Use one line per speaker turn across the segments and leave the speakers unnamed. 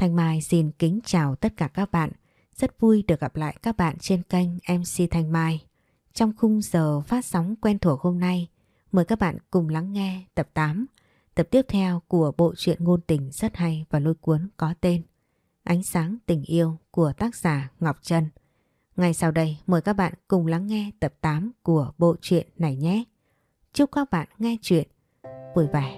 Thanh Mai xin kính chào tất cả các bạn. Rất vui được gặp lại các bạn trên kênh MC Thanh Mai. Trong khung giờ phát sóng quen thuộc hôm nay, mời các bạn cùng lắng nghe tập 8, tập tiếp theo của bộ truyện ngôn tình rất hay và lôi cuốn có tên Ánh sáng tình yêu của tác giả Ngọc Trân. Ngay sau đây mời các bạn cùng lắng nghe tập 8 của bộ truyện này nhé. Chúc các bạn nghe truyện vui vẻ.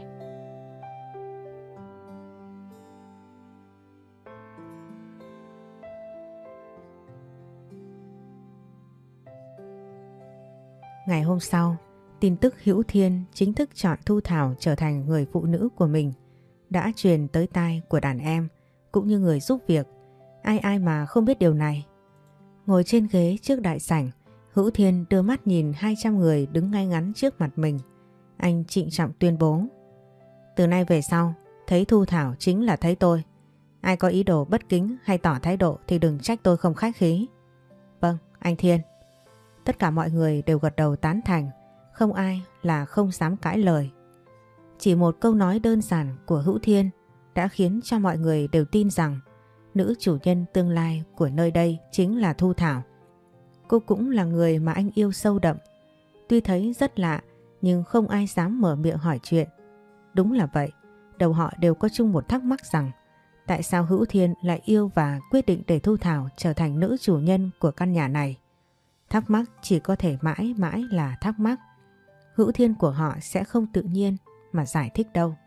Ngày hôm sau, tin tức Hữu Thiên chính thức chọn Thu Thảo trở thành người phụ nữ của mình đã truyền tới tai của đàn em cũng như người giúp việc. Ai mà không biết điều này. Ngồi trên ghế trước đại sảnh, Hữu Thiên đưa mắt nhìn 200 người đứng ngay ngắn trước mặt mình. Anh trịnh trọng tuyên bố: từ nay về sau, thấy Thu Thảo chính là thấy tôi. Ai có ý đồ bất kính hay tỏ thái độ thì đừng trách tôi không khách khí. Vâng, anh Thiên. Tất cả mọi người đều gật đầu tán thành, không ai là không dám cãi lời. Chỉ một câu nói đơn giản của Hữu Thiên đã khiến cho mọi người đều tin rằng nữ chủ nhân tương lai của nơi đây chính là Thu Thảo. Cô cũng là người mà anh yêu sâu đậm. Tuy thấy rất lạ nhưng không ai dám mở miệng hỏi chuyện. Đúng là vậy, đầu họ đều có chung một thắc mắc rằng tại sao Hữu Thiên lại yêu và quyết định để Thu Thảo trở thành nữ chủ nhân của căn nhà này. Thắc mắc chỉ có thể mãi mãi là thắc mắc. Hữu Thiên của họ sẽ không tự nhiên mà giải thích đâu.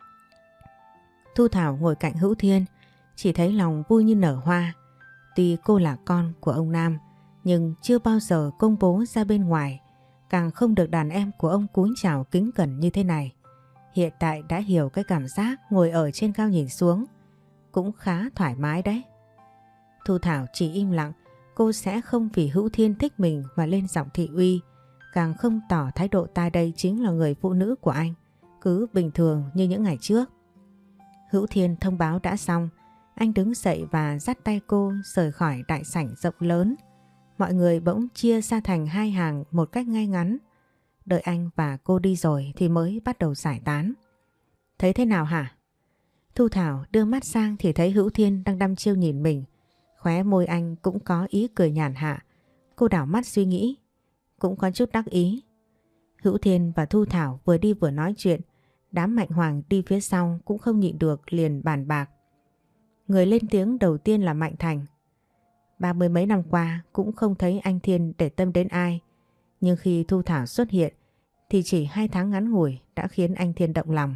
Thu Thảo ngồi cạnh Hữu Thiên, chỉ thấy lòng vui như nở hoa. Tuy cô là con của ông Nam, nhưng chưa bao giờ công bố ra bên ngoài, càng không được đàn em của ông cúi chào kính cẩn như thế này. Hiện tại đã hiểu cái cảm giác ngồi ở trên cao nhìn xuống, cũng khá thoải mái đấy. Thu Thảo chỉ im lặng. Cô sẽ không vì Hữu Thiên thích mình mà lên giọng thị uy, càng không tỏ thái độ ta đây chính là người phụ nữ của anh, cứ bình thường như những ngày trước. Hữu Thiên thông báo đã xong, anh đứng dậy và dắt tay cô rời khỏi đại sảnh rộng lớn. Mọi người bỗng chia ra thành hai hàng một cách ngay ngắn. Đợi anh và cô đi rồi thì mới bắt đầu giải tán. Thấy thế nào hả? Thu Thảo đưa mắt sang thì thấy Hữu Thiên đang đăm chiêu nhìn mình. Khóe môi anh cũng có ý cười nhàn hạ. Cô đảo mắt suy nghĩ, cũng có chút đắc ý. Hữu Thiên và Thu Thảo vừa đi vừa nói chuyện. Đám Mạnh Hoàng đi phía sau cũng không nhịn được liền bàn bạc. Người lên tiếng đầu tiên là Mạnh Thành. 30 mấy năm qua cũng không thấy anh Thiên để tâm đến ai. Nhưng khi Thu Thảo xuất hiện thì chỉ 2 tháng ngắn ngủi đã khiến anh Thiên động lòng.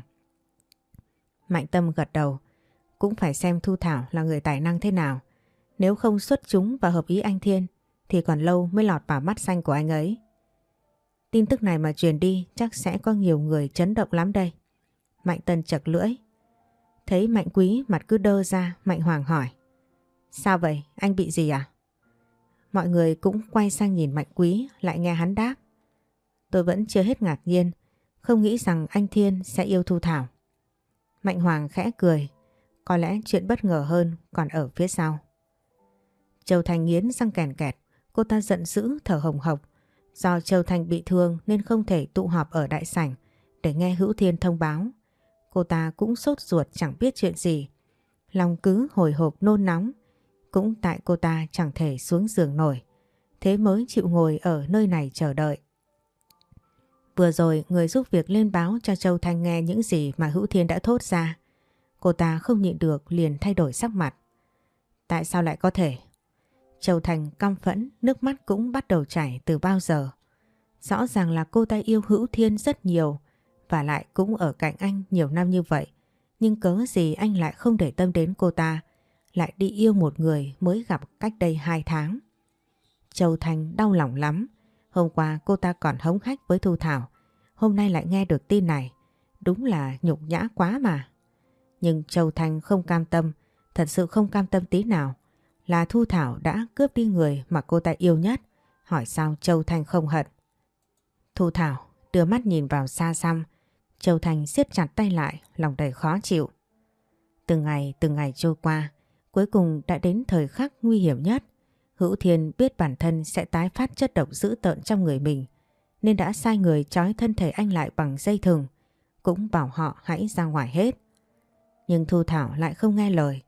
Mạnh Tâm gật đầu. Cũng phải xem Thu Thảo là người tài năng thế nào. Nếu không xuất chúng và hợp ý anh Thiên thì còn lâu mới lọt vào mắt xanh của anh ấy. Tin tức này mà truyền đi chắc sẽ có nhiều người chấn động lắm đây. Mạnh Tân chật lưỡi. Thấy Mạnh Quý mặt cứ đơ ra, Mạnh Hoàng hỏi: sao vậy, anh bị gì à? Mọi người cũng quay sang nhìn Mạnh Quý, lại nghe hắn đáp: tôi vẫn chưa hết ngạc nhiên, không nghĩ rằng anh Thiên sẽ yêu Thu Thảo. Mạnh Hoàng khẽ cười, có lẽ chuyện bất ngờ hơn còn ở phía sau. Châu Thành nghiến răng kèn kẹt, cô ta giận dữ thở hồng hộc. Do Châu Thành bị thương nên không thể tụ họp ở đại sảnh để nghe Hữu Thiên thông báo. Cô ta cũng sốt ruột chẳng biết chuyện gì. Lòng cứ hồi hộp nôn nóng. Cũng tại cô ta chẳng thể xuống giường nổi. Thế mới chịu ngồi ở nơi này chờ đợi. Vừa rồi người giúp việc lên báo cho Châu Thành nghe những gì mà Hữu Thiên đã thốt ra. Cô ta không nhịn được liền thay đổi sắc mặt. Tại sao lại có thể? Châu Thành căm phẫn, nước mắt cũng bắt đầu chảy từ bao giờ. Rõ ràng là cô ta yêu Hữu Thiên rất nhiều và lại cũng ở cạnh anh nhiều năm như vậy. Nhưng cớ gì anh lại không để tâm đến cô ta, lại đi yêu một người mới gặp cách đây 2 tháng. Châu Thành đau lòng lắm. Hôm qua cô ta còn hống hách với Thu Thảo, hôm nay lại nghe được tin này. Đúng là nhục nhã quá mà. Nhưng Châu Thành không cam tâm, thật sự không cam tâm tí nào. Là Thu Thảo đã cướp đi người mà cô ta yêu nhất. Hỏi sao Châu Thành không hận? Thu Thảo đưa mắt nhìn vào xa xăm. Châu Thành siết chặt tay lại, lòng đầy khó chịu. Từng ngày trôi qua, cuối cùng đã đến thời khắc nguy hiểm nhất. Hữu Thiên biết bản thân sẽ tái phát chất độc dữ tợn trong người mình, nên đã sai người trói thân thể anh lại bằng dây thừng, cũng bảo họ hãy ra ngoài hết. Nhưng Thu Thảo lại không nghe lời.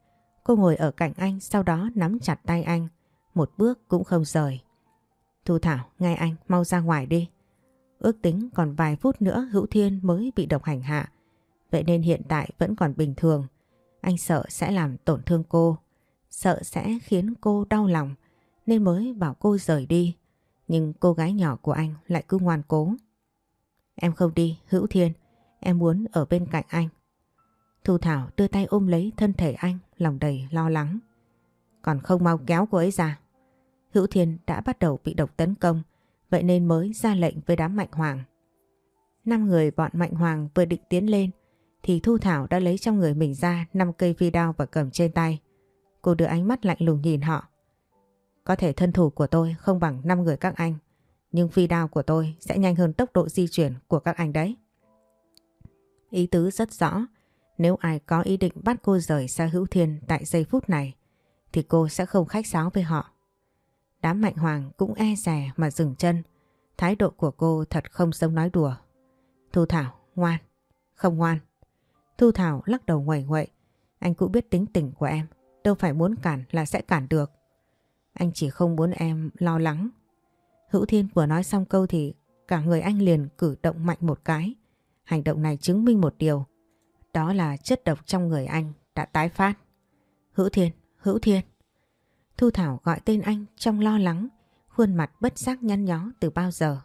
Cô ngồi ở cạnh anh, sau đó nắm chặt tay anh, một bước cũng không rời. Thu Thảo, nghe anh, mau ra ngoài đi. Ước tính còn vài phút nữa Hữu Thiên mới bị độc hành hạ. Vậy nên hiện tại vẫn còn bình thường. Anh sợ sẽ làm tổn thương cô, sợ sẽ khiến cô đau lòng nên mới bảo cô rời đi. Nhưng cô gái nhỏ của anh lại cứ ngoan cố. Em không đi, Hữu Thiên, em muốn ở bên cạnh anh. Thu Thảo đưa tay ôm lấy thân thể anh, lòng đầy lo lắng. Còn không mau kéo cô ấy ra. Hữu Thiên đã bắt đầu bị độc tấn công, vậy nên mới ra lệnh với đám Mạnh Hoàng. 5 người bọn Mạnh Hoàng vừa định tiến lên thì Thu Thảo đã lấy trong người mình ra 5 cây phi đao và cầm trên tay. Cô đưa ánh mắt lạnh lùng nhìn họ. Có thể thân thủ của tôi không bằng 5 người các anh, nhưng phi đao của tôi sẽ nhanh hơn tốc độ di chuyển của các anh đấy. Ý tứ rất rõ, nếu ai có ý định bắt cô rời xa Hữu Thiên tại giây phút này thì cô sẽ không khách sáo với họ. Đám Mạnh Hoàng cũng e dè mà dừng chân. Thái độ của cô thật không giống nói đùa. Thu Thảo, ngoan. Không ngoan. Thu Thảo lắc đầu nguậy nguậy. Anh cũng biết tính tình của em, đâu phải muốn cản là sẽ cản được. Anh chỉ không muốn em lo lắng. Hữu Thiên vừa nói xong câu thì cả người anh liền cử động mạnh một cái. Hành động này chứng minh một điều, đó là chất độc trong người anh đã tái phát. Hữu Thiên, Hữu Thiên. Thu Thảo gọi tên anh trong lo lắng, khuôn mặt bất giác nhăn nhó từ bao giờ.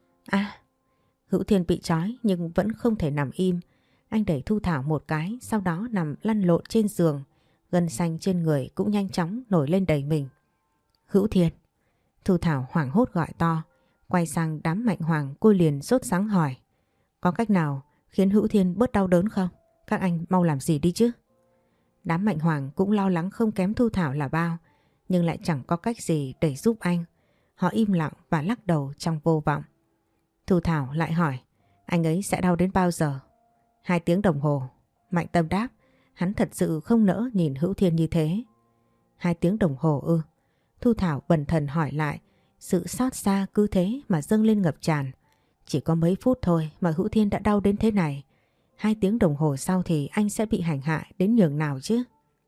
Hữu Thiên bị trói nhưng vẫn không thể nằm im. Anh đẩy Thu Thảo một cái, sau đó nằm lăn lộn trên giường. Gân xanh trên người cũng nhanh chóng nổi lên đầy mình. Hữu Thiên. Thu Thảo hoảng hốt gọi to. Quay sang đám Mạnh Hoàng, cô liền sốt sắng hỏi. Có cách nào khiến Hữu Thiên bớt đau đớn không? Các anh mau làm gì đi chứ? Đám Mạnh Hoàng cũng lo lắng không kém Thu Thảo là bao, nhưng lại chẳng có cách gì để giúp anh. Họ im lặng và lắc đầu trong vô vọng. Thu Thảo lại hỏi, anh ấy sẽ đau đến bao giờ? 2 tiếng đồng hồ. Mạnh Tâm đáp, hắn thật sự không nỡ nhìn Hữu Thiên như thế. 2 tiếng đồng hồ ư? Thu Thảo bần thần hỏi lại, sự xót xa cứ thế mà dâng lên ngập tràn. Chỉ có mấy phút thôi mà Hữu Thiên đã đau đến thế này. 2 tiếng đồng hồ sau thì anh sẽ bị hành hạ đến nhường nào chứ?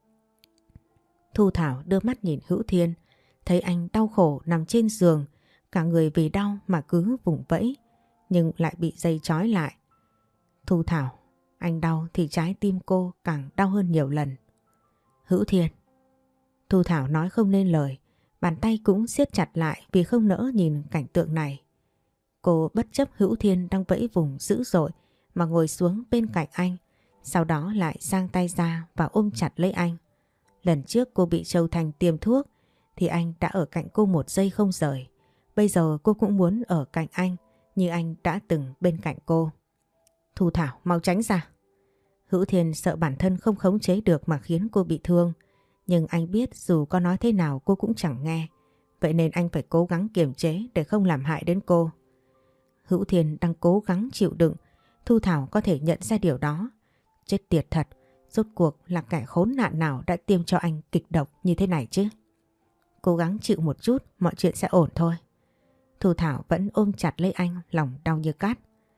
Thu Thảo đưa mắt nhìn Hữu Thiên, thấy anh đau khổ nằm trên giường, cả người vì đau mà cứ vùng vẫy, nhưng lại bị dây trói lại. Thu Thảo, anh đau thì trái tim cô càng đau hơn nhiều lần. Hữu Thiên. Thu Thảo nói không nên lời, bàn tay cũng siết chặt lại vì không nỡ nhìn cảnh tượng này. Cô bất chấp Hữu Thiên đang vẫy vùng dữ dội mà ngồi xuống bên cạnh anh, sau đó lại giang tay ra và ôm chặt lấy anh. Lần trước cô bị Châu Thành tiêm thuốc thì anh đã ở cạnh cô 1 giây không rời. Bây giờ cô cũng muốn ở cạnh anh như anh đã từng bên cạnh cô. Thu Thảo, mau tránh ra. Hữu Thiên sợ bản thân không khống chế được mà khiến cô bị thương. Nhưng anh biết dù có nói thế nào cô cũng chẳng nghe. Vậy nên anh phải cố gắng kiềm chế để không làm hại đến cô. Hữu Thiên đang cố gắng chịu đựng. Thu Thảo có thể nhận ra điều đó. Chết tiệt thật, rốt cuộc là kẻ khốn nạn nào đã tiêm cho anh kịch độc như thế này chứ? Cố gắng chịu một chút, mọi chuyện sẽ ổn thôi. Thu Thảo vẫn ôm chặt lấy anh, lòng đau như cát.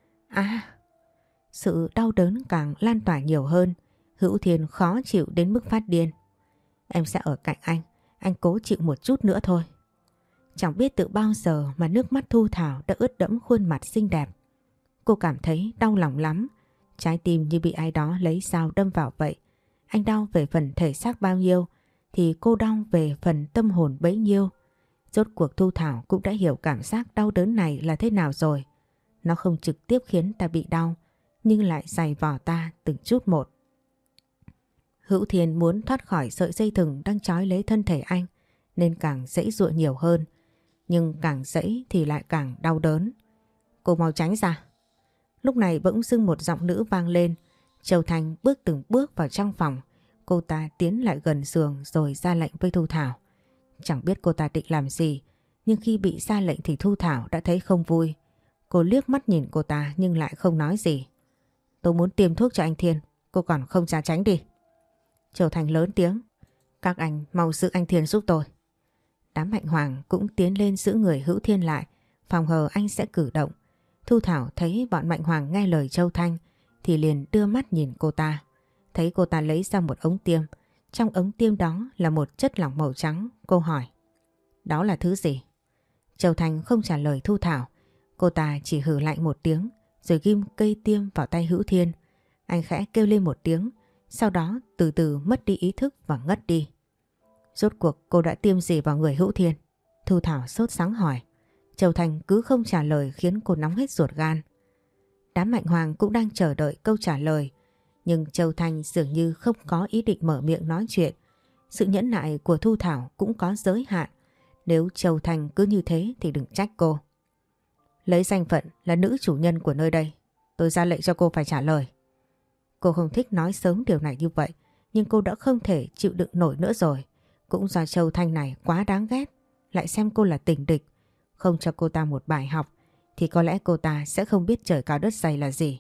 Sự đau đớn càng lan tỏa nhiều hơn. Hữu Thiên khó chịu đến mức phát điên. Em sẽ ở cạnh anh cố chịu một chút nữa thôi. Chẳng biết từ bao giờ mà nước mắt Thu Thảo đã ướt đẫm khuôn mặt xinh đẹp. Cô cảm thấy đau lòng lắm. Trái tim như bị ai đó lấy dao đâm vào vậy. Anh đau về phần thể xác bao nhiêu thì cô đau về phần tâm hồn bấy nhiêu. Rốt cuộc Thu Thảo cũng đã hiểu cảm giác đau đớn này là thế nào rồi. Nó không trực tiếp khiến ta bị đau, nhưng lại giày vò ta từng chút một. Hữu Thiên muốn thoát khỏi sợi dây thừng đang trói lấy thân thể anh, nên càng giãy giụa nhiều hơn. Nhưng càng giãy thì lại càng đau đớn. Cô mau tránh ra. Lúc này bỗng dưng một giọng nữ vang lên. Châu Thành bước từng bước vào trong phòng. Cô ta tiến lại gần giường rồi ra lệnh với Thu Thảo. Chẳng biết cô ta định làm gì, nhưng khi bị ra lệnh thì Thu Thảo đã thấy không vui. Cô liếc mắt nhìn cô ta nhưng lại không nói gì. Tôi muốn tiêm thuốc cho anh Thiên, cô còn không ra tránh đi. Châu Thành lớn tiếng. Các anh mau giữ anh Thiên giúp tôi. Đám Mạnh Hoàng cũng tiến lên giữ người Hữu Thiên lại, phòng hờ anh sẽ cử động. Thu Thảo thấy bọn Mạnh Hoàng nghe lời Châu Thanh thì liền đưa mắt nhìn cô ta. Thấy cô ta lấy ra một ống tiêm, Trong ống tiêm đó là một chất lỏng màu trắng. Cô hỏi, đó là thứ gì? Châu Thanh không trả lời Thu Thảo. Cô ta chỉ hừ lạnh một tiếng rồi ghim cây tiêm vào tay Hữu Thiên. Anh khẽ kêu lên một tiếng, sau đó từ từ mất đi ý thức và ngất đi. Rốt cuộc cô đã tiêm gì vào người Hữu Thiên? Thu Thảo sốt sắng hỏi. Châu Thanh cứ không trả lời khiến cô nóng hết ruột gan. Đám Mạnh Hoàng cũng đang chờ đợi câu trả lời, nhưng Châu Thanh dường như không có ý định mở miệng nói chuyện. Sự nhẫn nại của Thu Thảo cũng có giới hạn. Nếu Châu Thanh cứ như thế thì đừng trách cô. Lấy danh phận là nữ chủ nhân của nơi đây, tôi ra lệnh cho cô phải trả lời. Cô không thích nói sớm điều này như vậy, nhưng cô đã không thể chịu đựng nổi nữa rồi. Cũng do Châu Thanh này quá đáng ghét, lại xem cô là tình địch. Không cho cô ta một bài học thì có lẽ cô ta sẽ không biết trời cao đất dày là gì.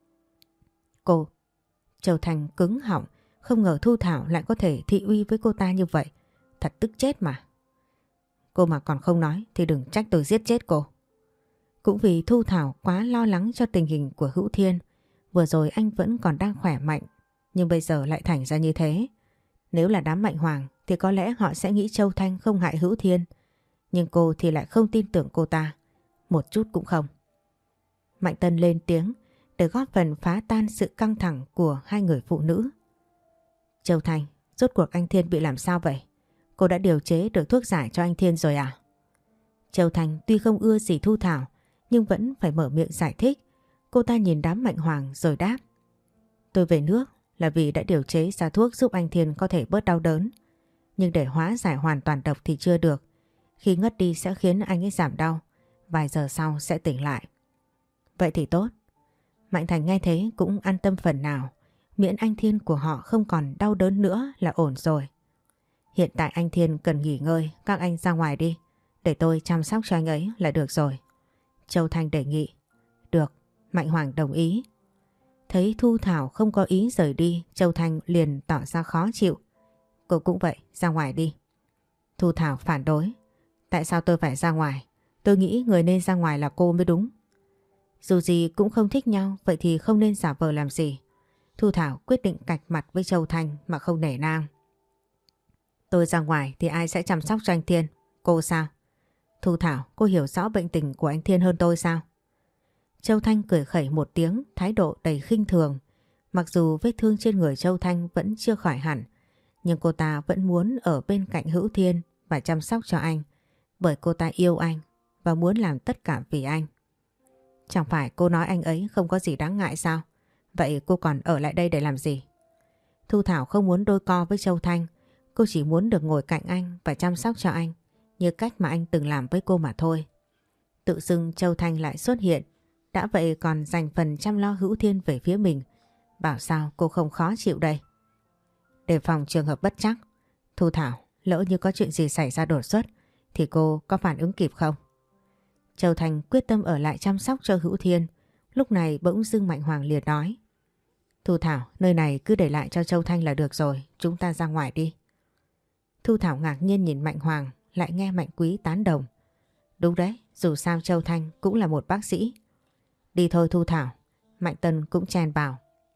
Cô... Châu Thanh cứng họng, không ngờ Thu Thảo lại có thể thị uy với cô ta như vậy. Thật tức chết mà. Cô mà còn không nói thì đừng trách tôi giết chết cô. Cũng vì Thu Thảo quá lo lắng cho tình hình của Hữu Thiên. Vừa rồi anh vẫn còn đang khỏe mạnh, nhưng bây giờ lại thành ra như thế. Nếu là đám Mạnh Hoàng thì có lẽ họ sẽ nghĩ Châu Thanh không hại Hữu Thiên. Nhưng cô thì lại không tin tưởng cô ta. Một chút cũng không. Mạnh Tân lên tiếng để góp phần phá tan sự căng thẳng của hai người phụ nữ. Châu Thanh, rốt cuộc anh Thiên bị làm sao vậy? Cô đã điều chế được thuốc giải cho anh Thiên rồi à? Châu Thanh tuy không ưa gì Thu Thảo nhưng vẫn phải mở miệng giải thích. Cô ta nhìn đám Mạnh Hoàng rồi đáp. Tôi về nước là vì đã điều chế ra thuốc giúp anh Thiên có thể bớt đau đớn. Nhưng để hóa giải hoàn toàn độc thì chưa được. Khi ngất đi sẽ khiến anh ấy giảm đau. Vài giờ sau sẽ tỉnh lại. Vậy thì tốt. Mạnh Thành nghe thế cũng an tâm phần nào. Miễn anh Thiên của họ không còn đau đớn nữa là ổn rồi. Hiện tại anh Thiên cần nghỉ ngơi. Các anh ra ngoài đi. Để tôi chăm sóc cho anh ấy là được rồi. Châu Thanh đề nghị. Được. Mạnh Hoàng đồng ý. Thấy Thu Thảo không có ý rời đi, Châu Thanh liền tỏ ra khó chịu. Cô cũng vậy, ra ngoài đi. Thu Thảo phản đối. Tại sao tôi phải ra ngoài? Tôi nghĩ người nên ra ngoài là cô mới đúng. Dù gì cũng không thích nhau, vậy thì không nên giả vờ làm gì. Thu Thảo quyết định cạch mặt với Châu Thanh mà không nể nang. Tôi ra ngoài thì ai sẽ chăm sóc cho anh Thiên? Cô sao? Thu Thảo, cô hiểu rõ bệnh tình của anh Thiên hơn tôi sao? Châu Thanh cười khẩy một tiếng, thái độ đầy khinh thường. Mặc dù vết thương trên người Châu Thanh vẫn chưa khỏi hẳn, nhưng cô ta vẫn muốn ở bên cạnh Hữu Thiên và chăm sóc cho anh, bởi cô ta yêu anh và muốn làm tất cả vì anh. Chẳng phải cô nói anh ấy không có gì đáng ngại sao? Vậy cô còn ở lại đây để làm gì? Thu Thảo không muốn đôi co với Châu Thanh, cô chỉ muốn được ngồi cạnh anh và chăm sóc cho anh, như cách mà anh từng làm với cô mà thôi. Tự dưng Châu Thanh lại xuất hiện, đã vậy còn dành phần chăm lo Hữu Thiên về phía mình. Bảo sao cô không khó chịu đây? Đề phòng trường hợp bất trắc. Thu Thảo, lỡ như có chuyện gì xảy ra đột xuất thì cô có phản ứng kịp không? Châu Thanh quyết tâm ở lại chăm sóc cho Hữu Thiên. Lúc này bỗng dưng Mạnh Hoàng liền nói. Thu Thảo, nơi này cứ để lại cho Châu Thanh là được rồi, chúng ta ra ngoài đi. Thu Thảo ngạc nhiên nhìn Mạnh Hoàng, lại nghe Mạnh Quý tán đồng. Đúng đấy, dù sao Châu Thanh cũng là một bác sĩ. Đi thôi Thu Thảo. Mạnh Tân cũng chen vào.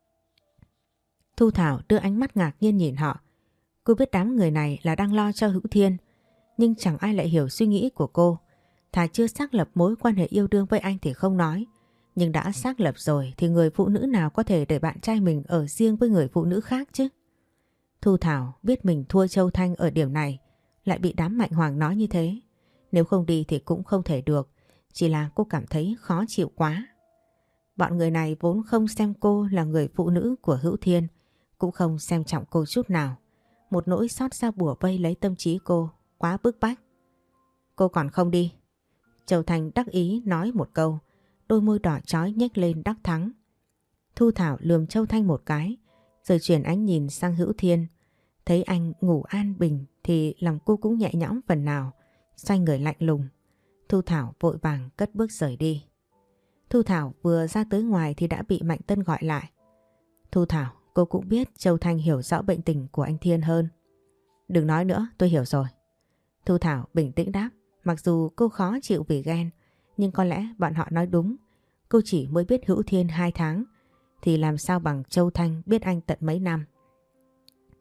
Thu Thảo đưa ánh mắt ngạc nhiên nhìn họ. Cô biết đám người này là đang lo cho Hữu Thiên, nhưng chẳng ai lại hiểu suy nghĩ của cô. Thà chưa xác lập mối quan hệ yêu đương với anh thì không nói, nhưng đã xác lập rồi thì người phụ nữ nào có thể để bạn trai mình ở riêng với người phụ nữ khác chứ? Thu Thảo biết mình thua Châu Thanh ở điểm này, lại bị đám Mạnh Hoàng nói như thế. Nếu không đi thì cũng không thể được, chỉ là cô cảm thấy khó chịu quá. Bọn người này vốn không xem cô là người phụ nữ của Hữu Thiên, cũng không xem trọng cô chút nào. Một nỗi xót xa bủa vây lấy tâm trí cô, quá bức bách. Cô còn không đi. Châu Thanh đắc ý nói một câu, đôi môi đỏ chói nhếch lên đắc thắng. Thu Thảo lườm Châu Thanh một cái, rồi chuyển ánh nhìn sang Hữu Thiên. Thấy anh ngủ an bình thì lòng cô cũng nhẹ nhõm phần nào, xoay người lạnh lùng. Thu Thảo vội vàng cất bước rời đi. Thu Thảo vừa ra tới ngoài thì đã bị Mạnh Tân gọi lại. Thu Thảo, cô cũng biết Châu Thanh hiểu rõ bệnh tình của anh Thiên hơn. Đừng nói nữa, tôi hiểu rồi. Thu Thảo bình tĩnh đáp, mặc dù cô khó chịu vì ghen, nhưng có lẽ bọn họ nói đúng. Cô chỉ mới biết Hữu Thiên 2 tháng, thì làm sao bằng Châu Thanh biết anh tận mấy năm.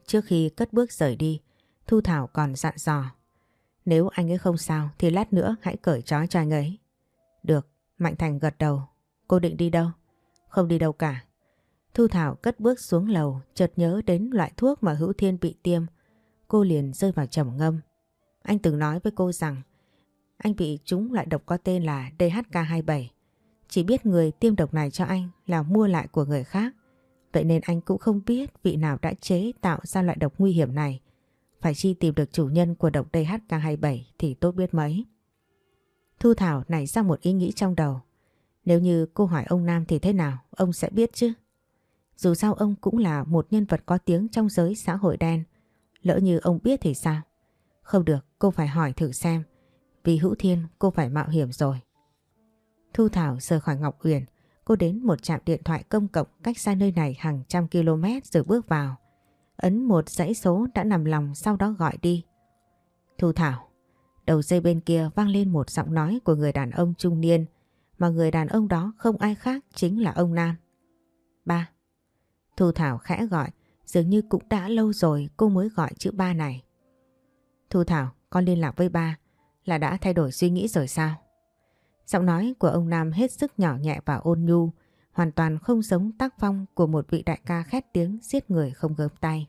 Trước khi cất bước rời đi, Thu Thảo còn dặn dò. Nếu anh ấy không sao thì lát nữa hãy cởi trói cho anh ấy. Được, Mạnh Thành gật đầu. Cô định đi đâu? Không đi đâu cả. Thu Thảo cất bước xuống lầu, chợt nhớ đến loại thuốc mà Hữu Thiên bị tiêm. Cô liền rơi vào trầm ngâm. Anh từng nói với cô rằng anh bị trúng loại độc có tên là DHK27. Chỉ biết người tiêm độc này cho anh là mua lại của người khác. Vậy nên anh cũng không biết vị nào đã chế tạo ra loại độc nguy hiểm này. Phải chi tìm được chủ nhân của độc DHK27 thì tốt biết mấy. Thu Thảo nảy ra một ý nghĩ trong đầu. Nếu như cô hỏi ông Nam thì thế nào, ông sẽ biết chứ. Dù sao ông cũng là một nhân vật có tiếng trong giới xã hội đen. Lỡ như ông biết thì sao? Không được, cô phải hỏi thử xem. Vì Hữu Thiên cô phải mạo hiểm rồi. Thu Thảo rời khỏi Ngọc Uyển. Cô đến một trạm điện thoại công cộng cách xa nơi này hàng trăm km rồi bước vào. Ấn một dãy số đã nằm lòng, sau đó gọi đi. Thu Thảo. Đầu dây bên kia vang lên một giọng nói của người đàn ông trung niên. Mà người đàn ông đó không ai khác chính là ông Nam. Ba. Thu Thảo khẽ gọi. Dường như cũng đã lâu rồi cô mới gọi chữ ba này. Thu Thảo, con liên lạc với ba là đã thay đổi suy nghĩ rồi sao? Giọng nói của ông Nam hết sức nhỏ nhẹ và ôn nhu, hoàn toàn không giống tác phong của một vị đại ca khét tiếng giết người không gớm tay.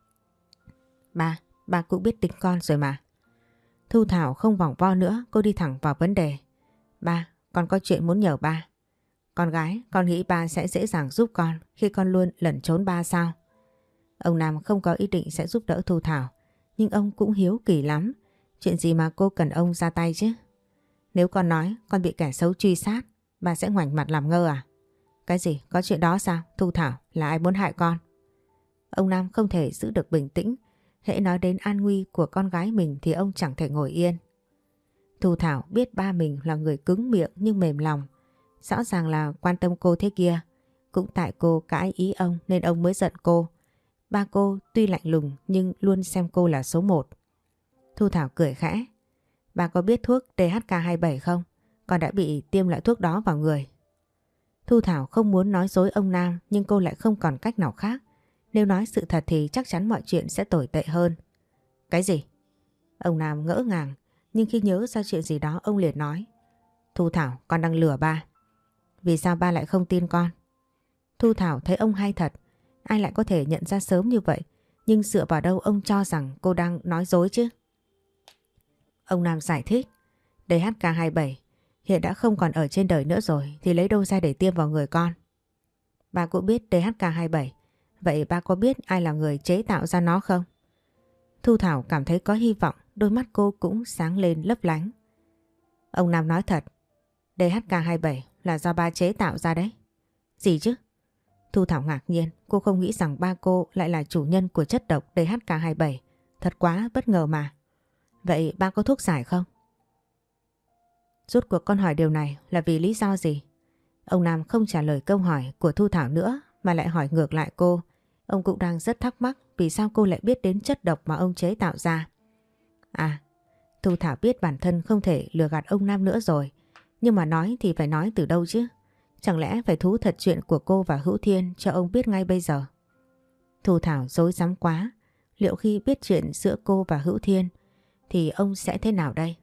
Ba cũng biết tính con rồi mà. Thu Thảo không vòng vo nữa, cô đi thẳng vào vấn đề. Ba, con có chuyện muốn nhờ ba. Con gái, con nghĩ ba sẽ dễ dàng giúp con khi con luôn lẩn trốn ba sao? Ông Nam không có ý định sẽ giúp đỡ Thu Thảo, nhưng ông cũng hiếu kỳ lắm. Chuyện gì mà cô cần ông ra tay chứ? Nếu con nói con bị kẻ xấu truy sát, bà sẽ ngoảnh mặt làm ngơ à? Cái gì? Có chuyện đó sao? Thu Thảo, là ai muốn hại con? Ông Nam không thể giữ được bình tĩnh. Hễ nói đến an nguy của con gái mình thì ông chẳng thể ngồi yên. Thu Thảo biết ba mình là người cứng miệng nhưng mềm lòng. Rõ ràng là quan tâm cô thế kia. Cũng tại cô cãi ý ông nên ông mới giận cô. Ba cô tuy lạnh lùng nhưng luôn xem cô là số một. Thu Thảo cười khẽ. Bà có biết thuốc DHK27 không? Con đã bị tiêm loại thuốc đó vào người. Thu Thảo không muốn nói dối ông Nam nhưng cô lại không còn cách nào khác. Nếu nói sự thật thì chắc chắn mọi chuyện sẽ tồi tệ hơn. Cái gì? Ông Nam ngỡ ngàng, nhưng khi nhớ ra chuyện gì đó ông liền nói. Thu Thảo, con đang lừa ba. Vì sao ba lại không tin con? Thu Thảo thấy ông hay thật. Ai lại có thể nhận ra sớm như vậy? Nhưng dựa vào đâu ông cho rằng cô đang nói dối chứ? Ông Nam giải thích. DHK27 hiện đã không còn ở trên đời nữa rồi thì lấy đâu ra để tiêm vào người con? Ba cũng biết DHK27. Vậy ba có biết ai là người chế tạo ra nó không? Thu Thảo cảm thấy có hy vọng, đôi mắt cô cũng sáng lên lấp lánh. Ông Nam nói thật, DHK27 là do ba chế tạo ra đấy. Gì chứ? Thu Thảo ngạc nhiên, cô không nghĩ rằng ba cô lại là chủ nhân của chất độc DHK27. Thật quá bất ngờ mà. Vậy ba có thuốc giải không? Rốt cuộc con hỏi điều này là vì lý do gì? Ông Nam không trả lời câu hỏi của Thu Thảo nữa mà lại hỏi ngược lại cô. Ông cũng đang rất thắc mắc vì sao cô lại biết đến chất độc mà ông chế tạo ra. À, Thu Thảo biết bản thân không thể lừa gạt ông Nam nữa rồi. Nhưng mà nói thì phải nói từ đâu chứ? Chẳng lẽ phải thú thật chuyện của cô và Hữu Thiên cho ông biết ngay bây giờ? Thu Thảo rối rắm quá. Liệu khi biết chuyện giữa cô và Hữu Thiên thì ông sẽ thế nào đây?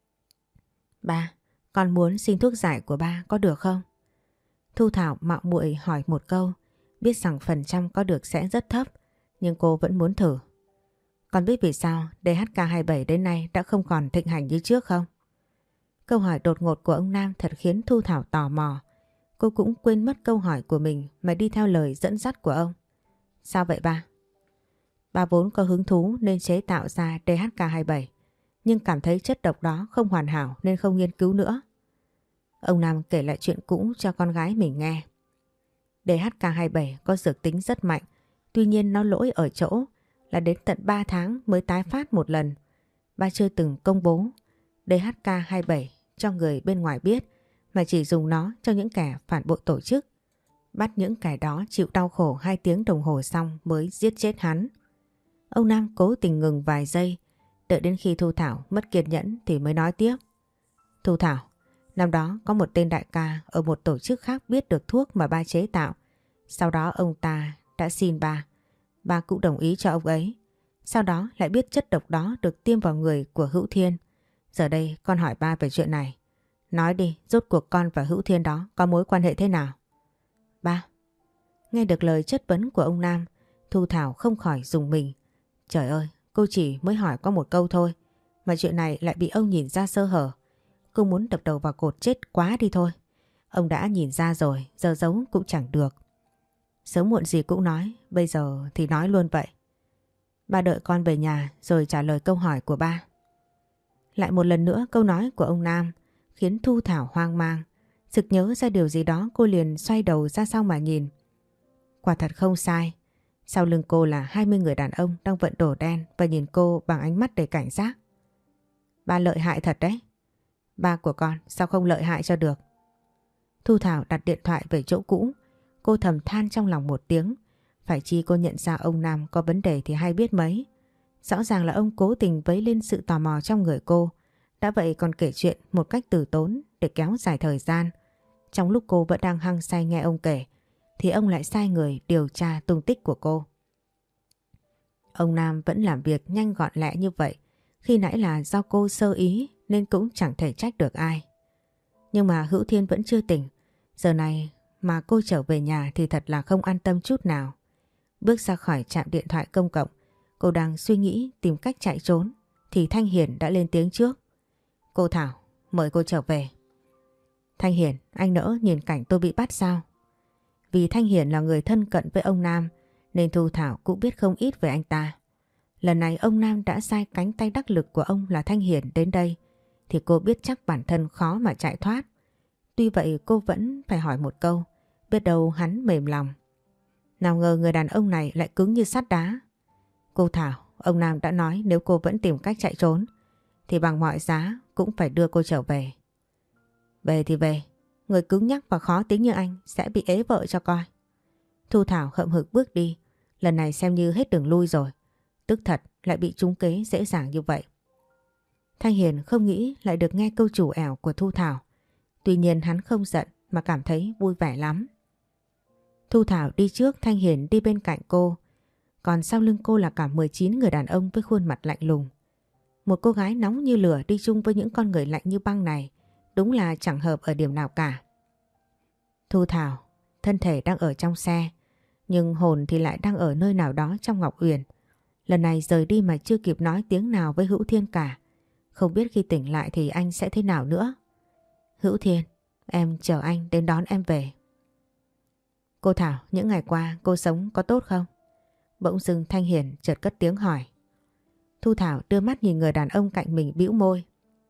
Ba, con muốn xin thuốc giải của ba có được không? Thu Thảo mạo muội hỏi một câu, biết rằng phần trăm có được sẽ rất thấp, nhưng cô vẫn muốn thử. Con biết vì sao DHK27 đến nay đã không còn thịnh hành như trước không? Câu hỏi đột ngột của ông Nam thật khiến Thu Thảo tò mò. Cô cũng quên mất câu hỏi của mình mà đi theo lời dẫn dắt của ông. Sao vậy ba? Ba vốn có hứng thú nên chế tạo ra DHK27, nhưng cảm thấy chất độc đó không hoàn hảo nên không nghiên cứu nữa. Ông Nam kể lại chuyện cũ cho con gái mình nghe. DHK27 có dược tính rất mạnh, tuy nhiên nó lỗi ở chỗ là đến tận 3 tháng mới tái phát một lần. Ba chưa từng công bố DHK27 cho người bên ngoài biết mà chỉ dùng nó cho những kẻ phản bội tổ chức. Bắt những kẻ đó chịu đau khổ 2 tiếng đồng hồ xong mới giết chết hắn. Ông Nam cố tình ngừng vài giây, đợi đến khi Thu Thảo mất kiên nhẫn thì mới nói tiếp. Thu Thảo, năm đó có một tên đại ca ở một tổ chức khác biết được thuốc mà ba chế tạo. Sau đó ông ta đã xin ba Ba cũng đồng ý cho ông ấy. Sau đó lại biết chất độc đó được tiêm vào người của Hữu Thiên. Giờ đây con hỏi ba về chuyện này. Nói đi, rốt cuộc con và Hữu Thiên đó có mối quan hệ thế nào? Ba. Nghe được lời chất vấn của ông Nam, Thu Thảo không khỏi rùng mình. Trời ơi, cô chỉ mới hỏi có một câu thôi, mà chuyện này lại bị ông nhìn ra sơ hở. Cô muốn đập đầu vào cột chết quá đi thôi. Ông đã nhìn ra rồi, giờ giấu cũng chẳng được. Sớm muộn gì cũng nói, bây giờ thì nói luôn vậy. Ba đợi con về nhà rồi trả lời câu hỏi của ba. Lại một lần nữa câu nói của ông Nam khiến Thu Thảo hoang mang. Sực nhớ ra điều gì đó cô liền xoay đầu ra sau mà nhìn. Quả thật không sai. Sau lưng cô là 20 người đàn ông đang vận đồ đen và nhìn cô bằng ánh mắt đầy cảnh giác. Ba lợi hại thật đấy. Ba của con sao không lợi hại cho được? Thu Thảo đặt điện thoại về chỗ cũ. Cô thầm than trong lòng một tiếng. Phải chi cô nhận ra ông Nam có vấn đề thì hay biết mấy. Rõ ràng là ông cố tình vấy lên sự tò mò trong người cô. Đã vậy còn kể chuyện một cách từ tốn để kéo dài thời gian. Trong lúc cô vẫn đang hăng say nghe ông kể thì ông lại sai người điều tra tung tích của cô. Ông Nam vẫn làm việc nhanh gọn lẹ như vậy. Khi nãy là do cô sơ ý nên cũng chẳng thể trách được ai. Nhưng mà Hữu Thiên vẫn chưa tỉnh. Giờ này mà cô trở về nhà thì thật là không an tâm chút nào. Bước ra khỏi trạm điện thoại công cộng, cô đang suy nghĩ tìm cách chạy trốn thì Thanh Hiền đã lên tiếng trước. Cô Thảo, mời cô trở về. Thanh Hiền, anh nỡ nhìn cảnh tôi bị bắt sao? Vì Thanh Hiền là người thân cận với ông Nam nên Thu Thảo cũng biết không ít về anh ta. Lần này ông Nam đã sai cánh tay đắc lực của ông là Thanh Hiền đến đây thì cô biết chắc bản thân khó mà chạy thoát. Tuy vậy cô vẫn phải hỏi một câu, biết đâu hắn mềm lòng. Nào ngờ người đàn ông này lại cứng như sắt đá. Cô Thảo, ông Nam đã nói nếu cô vẫn tìm cách chạy trốn thì bằng mọi giá cũng phải đưa cô trở về. Về thì về, người cứng nhắc và khó tính như anh sẽ bị ế vợ cho coi. Thu Thảo hậm hực bước đi, lần này xem như hết đường lui rồi. Tức thật lại bị trúng kế dễ dàng như vậy. Thanh Hiền không nghĩ lại được nghe câu chủ ẻo của Thu Thảo. Tuy nhiên hắn không giận mà cảm thấy vui vẻ lắm. Thu Thảo đi trước, Thanh Hiền đi bên cạnh cô. Còn sau lưng cô là cả 19 người đàn ông với khuôn mặt lạnh lùng. Một cô gái nóng như lửa đi chung với những con người lạnh như băng này đúng là chẳng hợp ở điểm nào cả. Thu Thảo, thân thể đang ở trong xe, nhưng hồn thì lại đang ở nơi nào đó trong Ngọc Uyển. Lần này rời đi mà chưa kịp nói tiếng nào với Hữu Thiên cả. Không biết khi tỉnh lại thì anh sẽ thế nào nữa. Hữu Thiên, em chờ anh đến đón em về. Cô Thảo, những ngày qua cô sống có tốt không? Bỗng dưng Thanh Hiền chợt cất tiếng hỏi. Thu Thảo đưa mắt nhìn người đàn ông cạnh mình bĩu môi.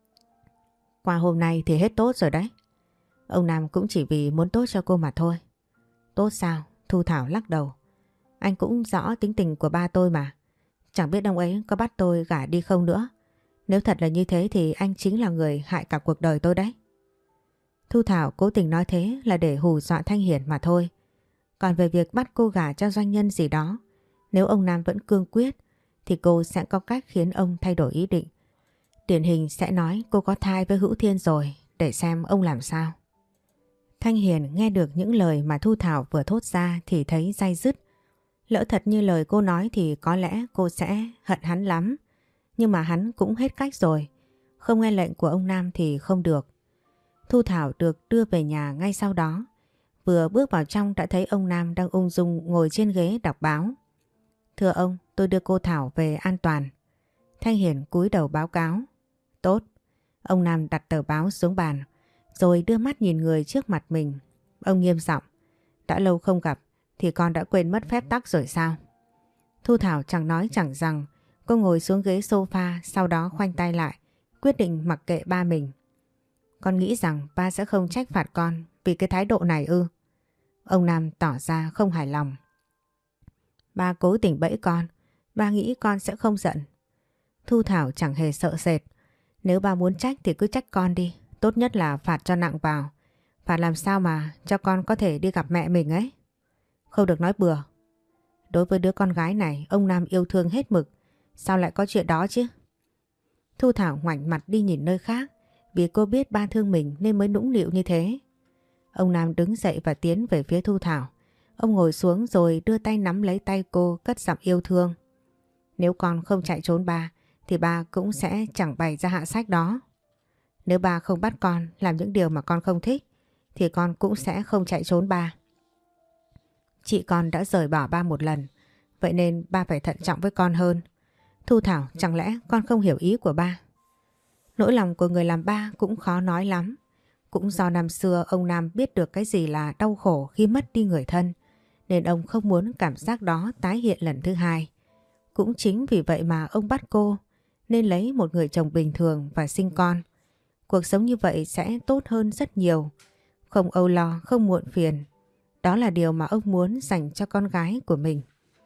Qua hôm nay thì hết tốt rồi đấy. Ông Nam cũng chỉ vì muốn tốt cho cô mà thôi. Tốt sao? Thu Thảo lắc đầu. Anh cũng rõ tính tình của ba tôi mà. Chẳng biết ông ấy có bắt tôi gả đi không nữa. Nếu thật là như thế thì anh chính là người hại cả cuộc đời tôi đấy. Thu Thảo cố tình nói thế là để hù dọa Thanh Hiền mà thôi. Còn về việc bắt cô gả cho doanh nhân gì đó, nếu ông Nam vẫn cương quyết thì cô sẽ có cách khiến ông thay đổi ý định. Điển hình sẽ nói cô có thai với Hữu Thiên rồi, để xem ông làm sao. Thanh Hiền nghe được những lời mà Thu Thảo vừa thốt ra thì thấy day dứt. Lỡ thật như lời cô nói thì có lẽ cô sẽ hận hắn lắm. Nhưng mà hắn cũng hết cách rồi. Không nghe lệnh của ông Nam thì không được. Thu Thảo được đưa về nhà ngay sau đó. Vừa bước vào trong đã thấy ông Nam đang ung dung ngồi trên ghế đọc báo. Thưa ông, tôi đưa cô Thảo về an toàn. Thanh Hiền cúi đầu báo cáo. Tốt. Ông Nam đặt tờ báo xuống bàn, rồi đưa mắt nhìn người trước mặt mình. Ông nghiêm giọng. Đã lâu không gặp thì con đã quên mất phép tắc rồi sao? Thu Thảo chẳng nói chẳng rằng. Cô ngồi xuống ghế sofa, sau đó khoanh tay lại, quyết định mặc kệ ba mình. Con nghĩ rằng ba sẽ không trách phạt con vì cái thái độ này ư? Ông Nam tỏ ra không hài lòng. Ba cố tình bẫy con, ba nghĩ con sẽ không giận. Thu Thảo chẳng hề sợ sệt. Nếu ba muốn trách thì cứ trách con đi, tốt nhất là phạt cho nặng vào. Phạt làm sao mà cho con có thể đi gặp mẹ mình ấy. Không được nói bừa. Đối với đứa con gái này, ông Nam yêu thương hết mực. Sao lại có chuyện đó chứ? Thu Thảo ngoảnh mặt đi nhìn nơi khác, vì cô biết ba thương mình nên mới nũng nịu như thế. Ông Nam đứng dậy và tiến về phía Thu Thảo. Ông ngồi xuống rồi đưa tay nắm lấy tay cô, cất giọng yêu thương. Nếu con không chạy trốn ba thì ba cũng sẽ chẳng bày ra hạ sách đó. Nếu ba không bắt con làm những điều mà con không thích thì con cũng sẽ không chạy trốn ba. Chị con đã rời bỏ ba một lần, vậy nên ba phải thận trọng với con hơn. Thu Thảo, chẳng lẽ con không hiểu ý của ba? Nỗi lòng của người làm ba cũng khó nói lắm. Cũng do năm xưa ông Nam biết được cái gì là đau khổ khi mất đi người thân, nên ông không muốn cảm giác đó tái hiện lần thứ hai. Cũng chính vì vậy mà ông bắt cô nên lấy một người chồng bình thường và sinh con. Cuộc sống như vậy sẽ tốt hơn rất nhiều. Không âu lo, không muộn phiền. Đó là điều mà ông muốn dành cho con gái của mình.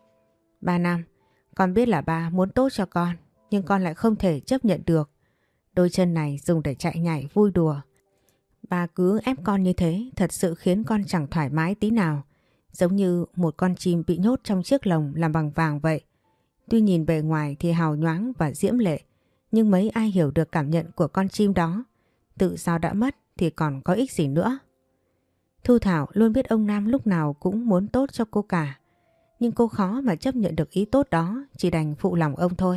3 năm, con biết là ba muốn tốt cho con, nhưng con lại không thể chấp nhận được. Đôi chân này dùng để chạy nhảy vui đùa. Ba cứ ép con như thế thật sự khiến con chẳng thoải mái tí nào. Giống như một con chim bị nhốt trong chiếc lồng làm bằng vàng vậy. Tuy nhìn bề ngoài thì hào nhoáng và diễm lệ, nhưng mấy ai hiểu được cảm nhận của con chim đó. Tự do đã mất thì còn có ích gì nữa. Thu Thảo luôn biết ông Nam lúc nào cũng muốn tốt cho cô cả. Nhưng cô khó mà chấp nhận được ý tốt đó, chỉ đành phụ lòng ông thôi.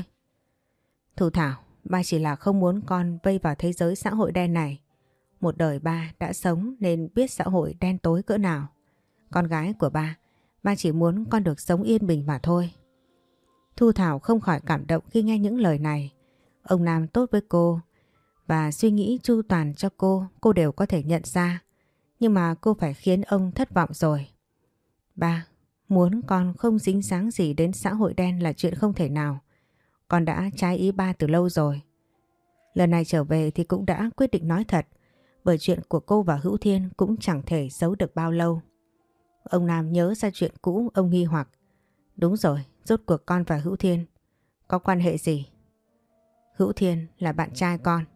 Thu Thảo, ba chỉ là không muốn con vây vào thế giới xã hội đen này. Một đời ba đã sống nên biết xã hội đen tối cỡ nào. Con gái của ba chỉ muốn con được sống yên bình mà thôi. Thu Thảo không khỏi cảm động khi nghe những lời này. Ông Nam tốt với cô và suy nghĩ chu toàn cho cô đều có thể nhận ra. Nhưng mà cô phải khiến ông thất vọng rồi. Ba, muốn con không dính dáng gì đến xã hội đen là chuyện không thể nào. Con đã trái ý ba từ lâu rồi. Lần này trở về thì cũng đã quyết định nói thật, bởi chuyện của cô và Hữu Thiên cũng chẳng thể giấu được bao lâu. Ông Nam nhớ ra chuyện cũ, ông nghi hoặc. Đúng rồi, rốt cuộc con và Hữu Thiên có quan hệ gì? Hữu Thiên là bạn trai con.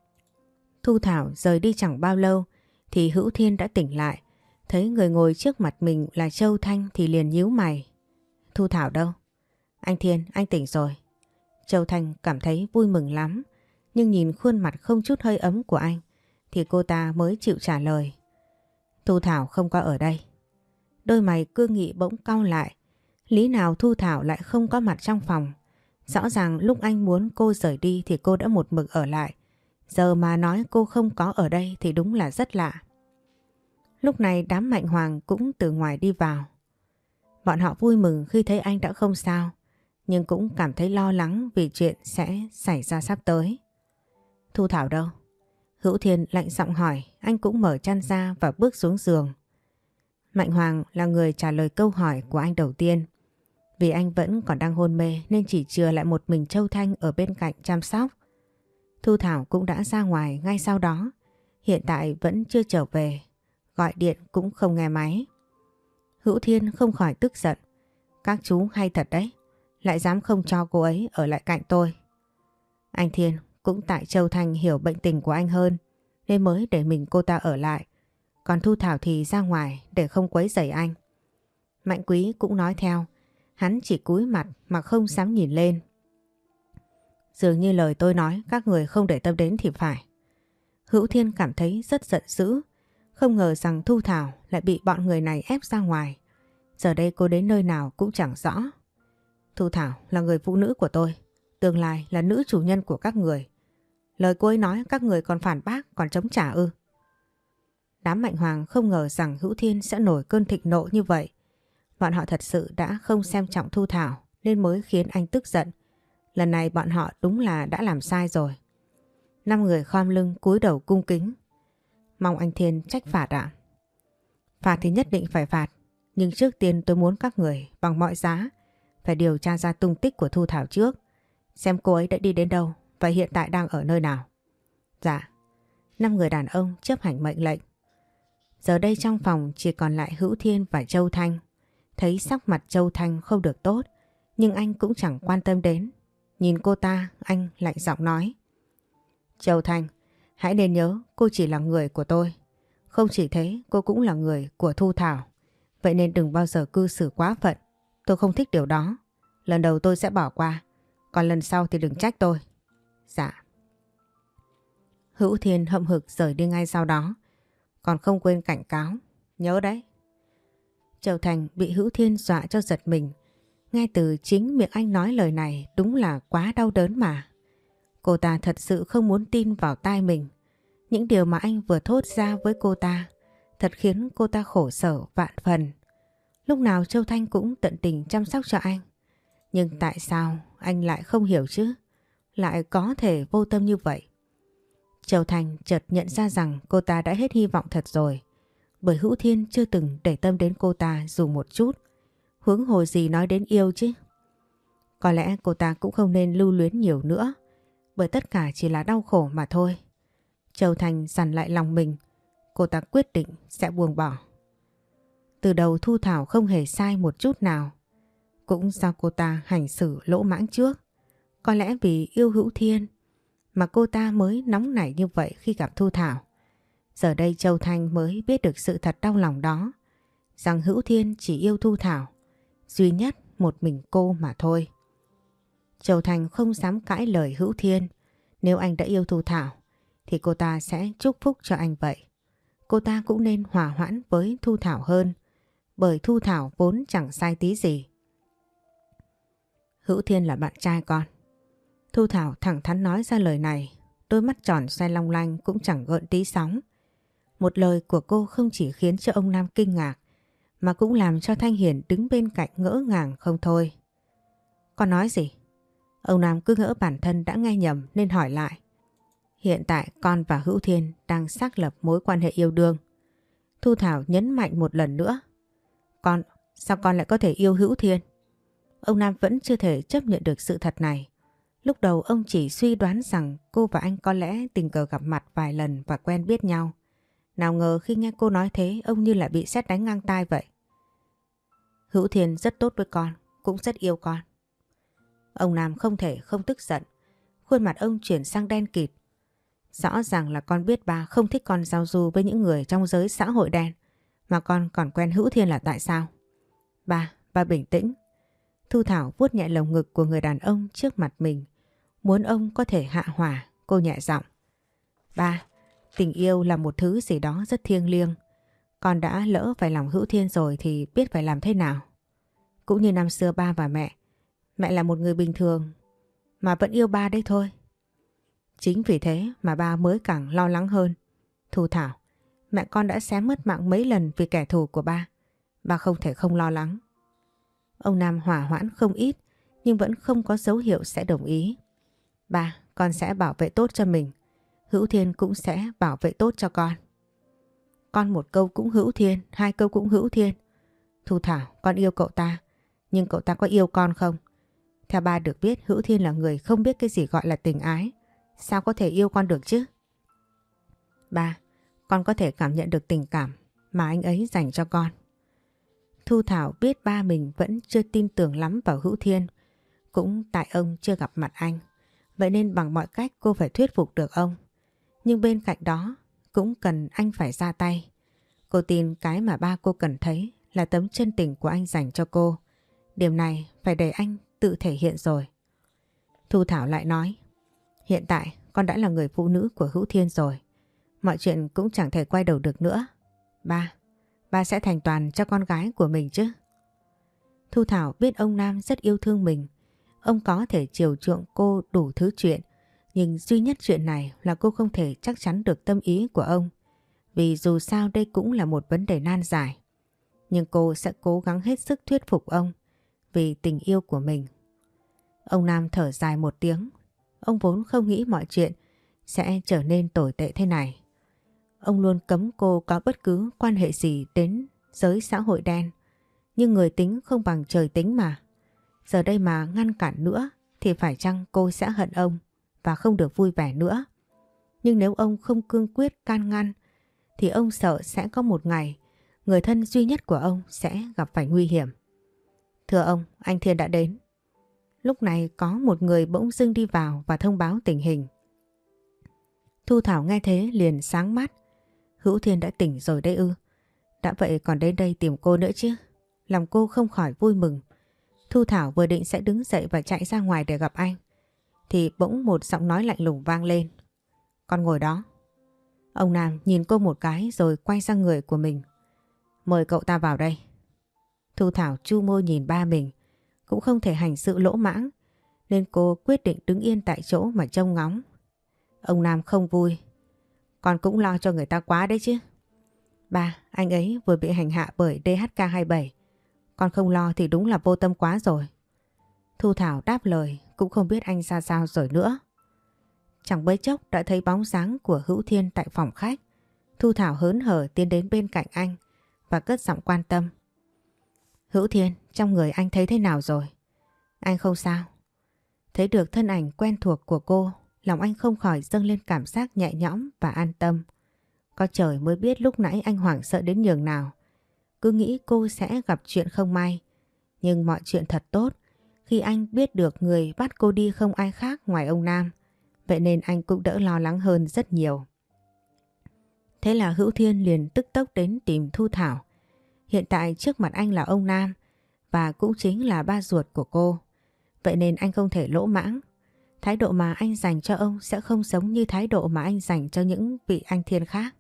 Thu Thảo rời đi chẳng bao lâu thì Hữu Thiên đã tỉnh lại. Thấy người ngồi trước mặt mình là Châu Thanh thì liền nhíu mày. Thu Thảo đâu? Anh Thiên, anh tỉnh rồi. Châu Thanh cảm thấy vui mừng lắm, nhưng nhìn khuôn mặt không chút hơi ấm của anh thì cô ta mới chịu trả lời. Thu Thảo không có ở đây. Đôi mày cương nghị bỗng cau lại. Lý nào Thu Thảo lại không có mặt trong phòng? Rõ ràng lúc anh muốn cô rời đi thì cô đã một mực ở lại. Giờ mà nói cô không có ở đây thì đúng là rất lạ. Lúc này đám Mạnh Hoàng cũng từ ngoài đi vào. Bọn họ vui mừng khi thấy anh đã không sao, nhưng cũng cảm thấy lo lắng vì chuyện sẽ xảy ra sắp tới. Thu Thảo đâu? Hữu Thiên lạnh giọng hỏi, anh cũng mở chăn ra và bước xuống giường. Mạnh Hoàng là người trả lời câu hỏi của anh đầu tiên. Vì anh vẫn còn đang hôn mê nên chỉ chừa lại một mình Châu Thanh ở bên cạnh chăm sóc. Thu Thảo cũng đã ra ngoài ngay sau đó. Hiện tại vẫn chưa trở về. Gọi điện cũng không nghe máy. Hữu Thiên không khỏi tức giận. Các chú hay thật đấy. Lại dám không cho cô ấy ở lại cạnh tôi. Anh Thiên, cũng tại Châu Thanh hiểu bệnh tình của anh hơn nên mới để mình cô ta ở lại. Còn Thu Thảo thì ra ngoài để không quấy rầy anh. Mạnh Quý cũng nói theo. Hắn chỉ cúi mặt mà không dám nhìn lên. Dường như lời tôi nói các người không để tâm đến thì phải. Hữu Thiên cảm thấy rất giận dữ. Không ngờ rằng Thu Thảo lại bị bọn người này ép ra ngoài. Giờ đây cô đến nơi nào cũng chẳng rõ. Thu Thảo là người phụ nữ của tôi. Tương lai là nữ chủ nhân của các người. Lời cô ấy nói các người còn phản bác, còn chống trả ư? Đám Mạnh Hoàng không ngờ rằng Hữu Thiên sẽ nổi cơn thịnh nộ như vậy. Bọn họ thật sự đã không xem trọng Thu Thảo nên mới khiến anh tức giận. Lần này bọn họ đúng là đã làm sai rồi. 5 người khom lưng cúi đầu cung kính. Mong anh Thiên trách phạt ạ. Phạt thì nhất định phải phạt. Nhưng trước tiên tôi muốn các người bằng mọi giá phải điều tra ra tung tích của Thu Thảo trước. Xem cô ấy đã đi đến đâu và hiện tại đang ở nơi nào. Dạ. 5 người đàn ông chấp hành mệnh lệnh. Giờ đây trong phòng chỉ còn lại Hữu Thiên và Châu Thanh. Thấy sắc mặt Châu Thanh không được tốt, nhưng anh cũng chẳng quan tâm đến. Nhìn cô ta, anh lạnh giọng nói. Châu Thanh, hãy nên nhớ cô chỉ là người của tôi. Không chỉ thế, cô cũng là người của Thu Thảo. Vậy nên đừng bao giờ cư xử quá phận. Tôi không thích điều đó. Lần đầu tôi sẽ bỏ qua. Còn lần sau thì đừng trách tôi. Dạ. Hữu Thiên hậm hực rời đi ngay sau đó. Còn không quên cảnh cáo. Nhớ đấy. Châu Thành bị Hữu Thiên dọa cho giật mình. Nghe từ chính miệng anh nói lời này đúng là quá đau đớn mà. Cô ta thật sự không muốn tin vào tai mình. Những điều mà anh vừa thốt ra với cô ta thật khiến cô ta khổ sở vạn phần. Lúc nào Châu Thanh cũng tận tình chăm sóc cho anh. Nhưng tại sao anh lại không hiểu chứ? Lại có thể vô tâm như vậy? Châu Thanh chợt nhận ra rằng cô ta đã hết hy vọng thật rồi. Bởi Hữu Thiên chưa từng để tâm đến cô ta dù một chút. Huống hồ gì nói đến yêu chứ? Có lẽ cô ta cũng không nên lưu luyến nhiều nữa. Bởi tất cả chỉ là đau khổ mà thôi. Châu Thanh dằn lại lòng mình. Cô ta quyết định sẽ buông bỏ. Từ đầu Thu Thảo không hề sai một chút nào. Cũng do cô ta hành xử lỗ mãng trước. Có lẽ vì yêu Hữu Thiên mà cô ta mới nóng nảy như vậy khi gặp Thu Thảo. Giờ đây Châu Thanh mới biết được sự thật đau lòng đó. Rằng Hữu Thiên chỉ yêu Thu Thảo. Duy nhất một mình cô mà thôi. Châu Thanh không dám cãi lời Hữu Thiên. Nếu anh đã yêu Thu Thảo thì cô ta sẽ chúc phúc cho anh vậy. Cô ta cũng nên hòa hoãn với Thu Thảo hơn. Bởi Thu Thảo vốn chẳng sai tí gì. Hữu Thiên là bạn trai con. Thu Thảo thẳng thắn nói ra lời này. Đôi mắt tròn xoay long lanh cũng chẳng gợn tí sóng. Một lời của cô không chỉ khiến cho ông Nam kinh ngạc mà cũng làm cho Thanh Hiền đứng bên cạnh ngỡ ngàng không thôi. Con nói gì? Ông Nam cứ ngỡ bản thân đã nghe nhầm nên hỏi lại. Hiện tại con và Hữu Thiên đang xác lập mối quan hệ yêu đương. Thu Thảo nhấn mạnh một lần nữa. Sao con lại có thể yêu Hữu Thiên? Ông Nam vẫn chưa thể chấp nhận được sự thật này. Lúc đầu ông chỉ suy đoán rằng cô và anh có lẽ tình cờ gặp mặt vài lần và quen biết nhau. Nào ngờ khi nghe cô nói thế, ông như là bị sét đánh ngang tai vậy. Hữu Thiên rất tốt với con, cũng rất yêu con. Ông Nam không thể không tức giận. Khuôn mặt ông chuyển sang đen kịt. Rõ ràng là con biết ba không thích con giao du với những người trong giới xã hội đen. Mà con còn quen Hữu Thiên là tại sao? Ba bình tĩnh. Thu Thảo vuốt nhẹ lồng ngực của người đàn ông trước mặt mình. Muốn ông có thể hạ hỏa, cô nhẹ giọng. Ba, tình yêu là một thứ gì đó rất thiêng liêng. Con đã lỡ phải lòng Hữu Thiên rồi thì biết phải làm thế nào. Cũng như năm xưa ba và mẹ. Mẹ là một người bình thường mà vẫn yêu ba đấy thôi. Chính vì thế mà ba mới càng lo lắng hơn. Thu Thảo, mẹ con đã xé mất mạng mấy lần vì kẻ thù của ba. Ba không thể không lo lắng. Ông Nam hỏa hoãn không ít nhưng vẫn không có dấu hiệu sẽ đồng ý. Ba, con sẽ bảo vệ tốt cho mình. Hữu Thiên cũng sẽ bảo vệ tốt cho con. Con một câu cũng Hữu Thiên, hai câu cũng Hữu Thiên. Thu Thảo, con yêu cậu ta. Nhưng cậu ta có yêu con không? Theo ba được biết Hữu Thiên là người không biết cái gì gọi là tình ái. Sao có thể yêu con được chứ? Ba, con có thể cảm nhận được tình cảm mà anh ấy dành cho con. Thu Thảo biết ba mình vẫn chưa tin tưởng lắm vào Hữu Thiên. Cũng tại ông chưa gặp mặt anh. Vậy nên bằng mọi cách cô phải thuyết phục được ông. Nhưng bên cạnh đó cũng cần anh phải ra tay. Cô tin cái mà ba cô cần thấy là tấm chân tình của anh dành cho cô. Điểm này phải để anh tự thể hiện rồi. Thu Thảo lại nói. Hiện tại con đã là người phụ nữ của Hữu Thiên rồi. Mọi chuyện cũng chẳng thể quay đầu được nữa. Ba sẽ thành toàn cho con gái của mình chứ. Thu Thảo biết ông Nam rất yêu thương mình. Ông có thể chiều chuộng cô đủ thứ chuyện. Nhưng duy nhất chuyện này là cô không thể chắc chắn được tâm ý của ông. Vì dù sao đây cũng là một vấn đề nan giải. Nhưng cô sẽ cố gắng hết sức thuyết phục ông. Vì tình yêu của mình. Ông Nam thở dài một tiếng. Ông vốn không nghĩ mọi chuyện sẽ trở nên tồi tệ thế này. Ông luôn cấm cô có bất cứ quan hệ gì đến giới xã hội đen. Nhưng người tính không bằng trời tính mà. Giờ đây mà ngăn cản nữa thì phải chăng cô sẽ hận ông và không được vui vẻ nữa. Nhưng nếu ông không cương quyết can ngăn thì ông sợ sẽ có một ngày người thân duy nhất của ông sẽ gặp phải nguy hiểm. Thưa ông, anh Thiên đã đến. Lúc này có một người bỗng dưng đi vào và thông báo tình hình. Thu Thảo nghe thế liền sáng mắt. Hữu Thiên đã tỉnh rồi đấy ư? Đã vậy còn đến đây tìm cô nữa chứ? Lòng cô không khỏi vui mừng. Thu Thảo vừa định sẽ đứng dậy và chạy ra ngoài để gặp anh. Thì bỗng một giọng nói lạnh lùng vang lên. Con ngồi đó. Ông Nam nhìn cô một cái rồi quay sang người của mình. Mời cậu ta vào đây. Thu Thảo chu môi nhìn ba mình, cũng không thể hành sự lỗ mãng, nên cô quyết định đứng yên tại chỗ mà trông ngóng. Ông Nam không vui. Con cũng lo cho người ta quá đấy chứ. Ba, anh ấy vừa bị hành hạ bởi DHK27. Con không lo thì đúng là vô tâm quá rồi. Thu Thảo đáp lời, cũng không biết anh ra sao rồi nữa. Chẳng mấy chốc đã thấy bóng dáng của Hữu Thiên tại phòng khách. Thu Thảo hớn hở tiến đến bên cạnh anh và cất giọng quan tâm. Hữu Thiên, trong người anh thấy thế nào rồi? Anh không sao. Thấy được thân ảnh quen thuộc của cô, lòng anh không khỏi dâng lên cảm giác nhẹ nhõm và an tâm. Có trời mới biết lúc nãy anh hoảng sợ đến nhường nào. Cứ nghĩ cô sẽ gặp chuyện không may. Nhưng mọi chuyện thật tốt khi anh biết được người bắt cô đi không ai khác ngoài ông Nam. Vậy nên anh cũng đỡ lo lắng hơn rất nhiều. Thế là Hữu Thiên liền tức tốc đến tìm Thu Thảo. Hiện tại trước mặt anh là ông Nam và cũng chính là ba ruột của cô. Vậy nên anh không thể lỗ mãng. Thái độ mà anh dành cho ông sẽ không giống như thái độ mà anh dành cho những vị anh Thiên khác.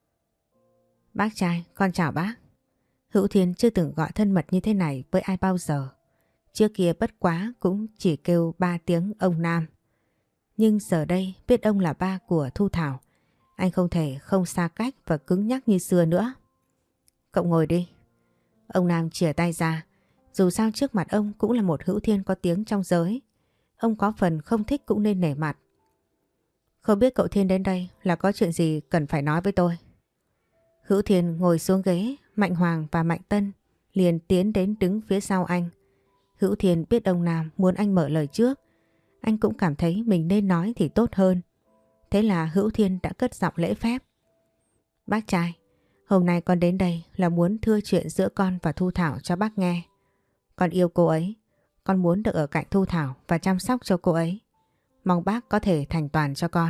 Bác trai, con chào bác. Hữu Thiên chưa từng gọi thân mật như thế này với ai bao giờ. Trước kia bất quá cũng chỉ kêu 3 tiếng ông Nam. Nhưng giờ đây biết ông là ba của Thu Thảo, anh không thể không xa cách và cứng nhắc như xưa nữa. Cậu ngồi đi. Ông Nam chìa tay ra. Dù sao trước mặt ông cũng là một Hữu Thiên có tiếng trong giới. Ông có phần không thích cũng nên nể mặt. Không biết cậu Thiên đến đây là có chuyện gì cần phải nói với tôi. Hữu Thiên ngồi xuống ghế, Mạnh Hoàng và Mạnh Tân liền tiến đến đứng phía sau anh. Hữu Thiên biết ông Nam muốn anh mở lời trước. Anh cũng cảm thấy mình nên nói thì tốt hơn. Thế là Hữu Thiên đã cất giọng lễ phép. Bác trai, hôm nay con đến đây là muốn thưa chuyện giữa con và Thu Thảo cho bác nghe. Con yêu cô ấy. Con muốn được ở cạnh Thu Thảo và chăm sóc cho cô ấy. Mong bác có thể thành toàn cho con.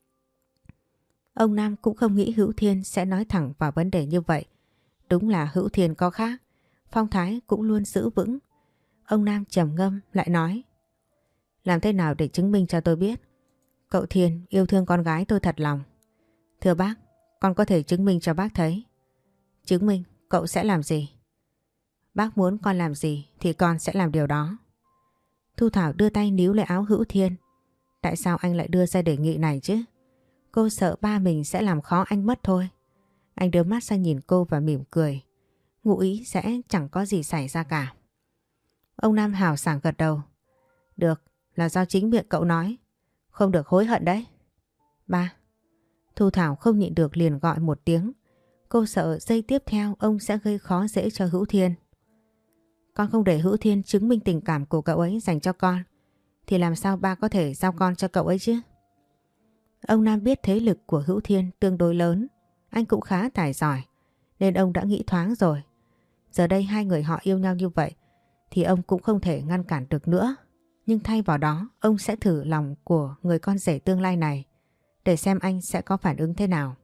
Ông Nam cũng không nghĩ Hữu Thiên sẽ nói thẳng vào vấn đề như vậy. Đúng là Hữu Thiên có khác. Phong thái cũng luôn giữ vững. Ông Nam trầm ngâm lại nói. Làm thế nào để chứng minh cho tôi biết cậu Thiên yêu thương con gái tôi thật lòng? Thưa bác, con có thể chứng minh cho bác thấy. Chứng minh cậu sẽ làm gì? Bác muốn con làm gì thì con sẽ làm điều đó. Thu Thảo đưa tay níu lấy áo Hữu Thiên. Tại sao anh lại đưa ra đề nghị này chứ? Cô sợ ba mình sẽ làm khó anh mất thôi. Anh đưa mắt sang nhìn cô và mỉm cười. Ngụ ý sẽ chẳng có gì xảy ra cả. Ông Nam hào sảng gật đầu. Được, là do chính miệng cậu nói. Không được hối hận đấy. Ba. Thu Thảo không nhịn được liền gọi một tiếng. Cô sợ giây tiếp theo ông sẽ gây khó dễ cho Hữu Thiên. Con không để Hữu Thiên chứng minh tình cảm của cậu ấy dành cho con thì làm sao ba có thể giao con cho cậu ấy chứ? Ông Nam biết thế lực của Hữu Thiên tương đối lớn. Anh cũng khá tài giỏi nên ông đã nghĩ thoáng rồi. Giờ đây hai người họ yêu nhau như vậy thì ông cũng không thể ngăn cản được nữa. Nhưng thay vào đó ông sẽ thử lòng của người con rể tương lai này để xem anh sẽ có phản ứng thế nào.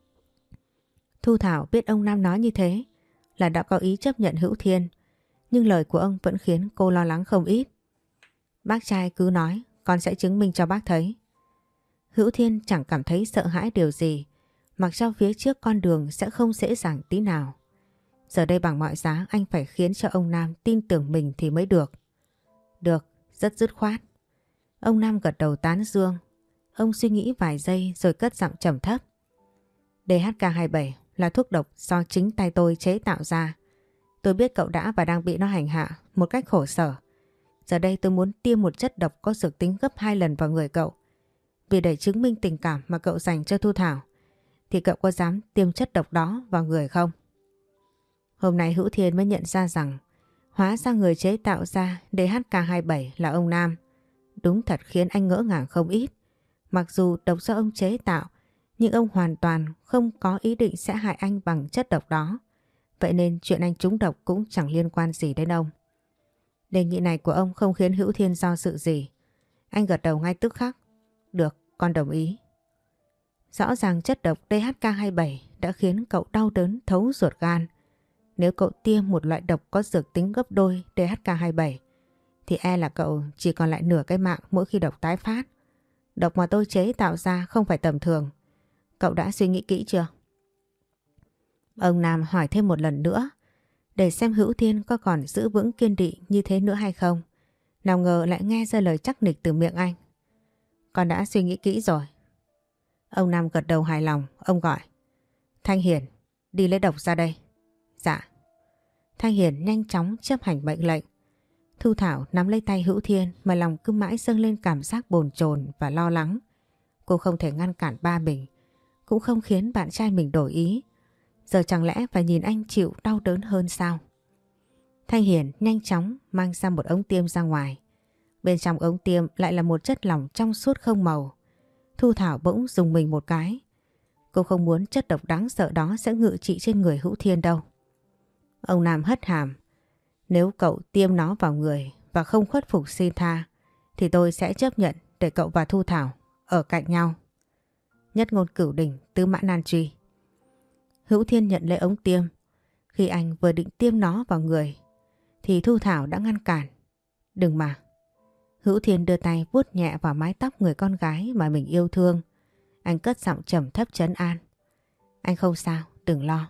Thu Thảo biết ông Nam nói như thế là đã có ý chấp nhận Hữu Thiên, nhưng lời của ông vẫn khiến cô lo lắng không ít. Bác trai cứ nói, con sẽ chứng minh cho bác thấy. Hữu Thiên chẳng cảm thấy sợ hãi điều gì, mặc cho phía trước con đường sẽ không dễ dàng tí nào. Giờ đây bằng mọi giá anh phải khiến cho ông Nam tin tưởng mình thì mới được. Được, rất dứt khoát. Ông Nam gật đầu tán dương. Ông suy nghĩ vài giây rồi cất giọng trầm thấp. DHK27 là thuốc độc do chính tay tôi chế tạo ra. Tôi biết cậu đã và đang bị nó hành hạ một cách khổ sở. Giờ đây tôi muốn tiêm một chất độc có dược tính gấp 2 lần vào người cậu. Vì để chứng minh tình cảm mà cậu dành cho Thu Thảo thì cậu có dám tiêm chất độc đó vào người không? Hôm nay Hữu Thiên mới nhận ra rằng hóa ra người chế tạo ra DHK27 là ông Nam. Đúng thật khiến anh ngỡ ngàng không ít. Mặc dù độc do ông chế tạo, nhưng ông hoàn toàn không có ý định sẽ hại anh bằng chất độc đó. Vậy nên chuyện anh trúng độc cũng chẳng liên quan gì đến ông. Đề nghị này của ông không khiến Hữu Thiên do dự gì. Anh gật đầu ngay tức khắc. Được, con đồng ý. Rõ ràng chất độc DHK27 đã khiến cậu đau đớn thấu ruột gan. Nếu cậu tiêm một loại độc có dược tính gấp đôi DHK27 thì e là cậu chỉ còn lại nửa cái mạng mỗi khi độc tái phát. Độc mà tôi chế tạo ra không phải tầm thường. Cậu đã suy nghĩ kỹ chưa? Ông Nam hỏi thêm một lần nữa. để xem Hữu Thiên có còn giữ vững kiên định như thế nữa hay không. Nào ngờ lại nghe ra lời chắc nịch từ miệng anh. Con đã suy nghĩ kỹ rồi. Ông Nam gật đầu hài lòng, ông gọi. Thanh Hiền, đi lấy độc ra đây. Dạ. Thanh Hiền nhanh chóng chấp hành mệnh lệnh. Thu Thảo nắm lấy tay Hữu Thiên mà lòng cứ mãi dâng lên cảm giác bồn chồn và lo lắng. Cô không thể ngăn cản ba mình, cũng không khiến bạn trai mình đổi ý. Giờ chẳng lẽ phải nhìn anh chịu đau đớn hơn sao? Thanh Hiền nhanh chóng mang ra một ống tiêm ra ngoài. Bên trong ống tiêm lại là một chất lỏng trong suốt không màu. Thu Thảo bỗng dùng mình một cái. Cô không muốn chất độc đáng sợ đó sẽ ngự trị trên người Hữu Thiên đâu. Ông Nam hất hàm. Nếu cậu tiêm nó vào người và không khuất phục xin tha thì tôi sẽ chấp nhận để cậu và Thu Thảo ở cạnh nhau. Nhất ngôn cửu đỉnh, tứ mã nan truy. Hữu Thiên nhận lấy ống tiêm. Khi anh vừa định tiêm nó vào người thì Thu Thảo đã ngăn cản. Đừng mà. Hữu Thiên đưa tay vuốt nhẹ vào mái tóc người con gái mà mình yêu thương. Anh cất giọng trầm thấp trấn an. Anh không sao, đừng lo.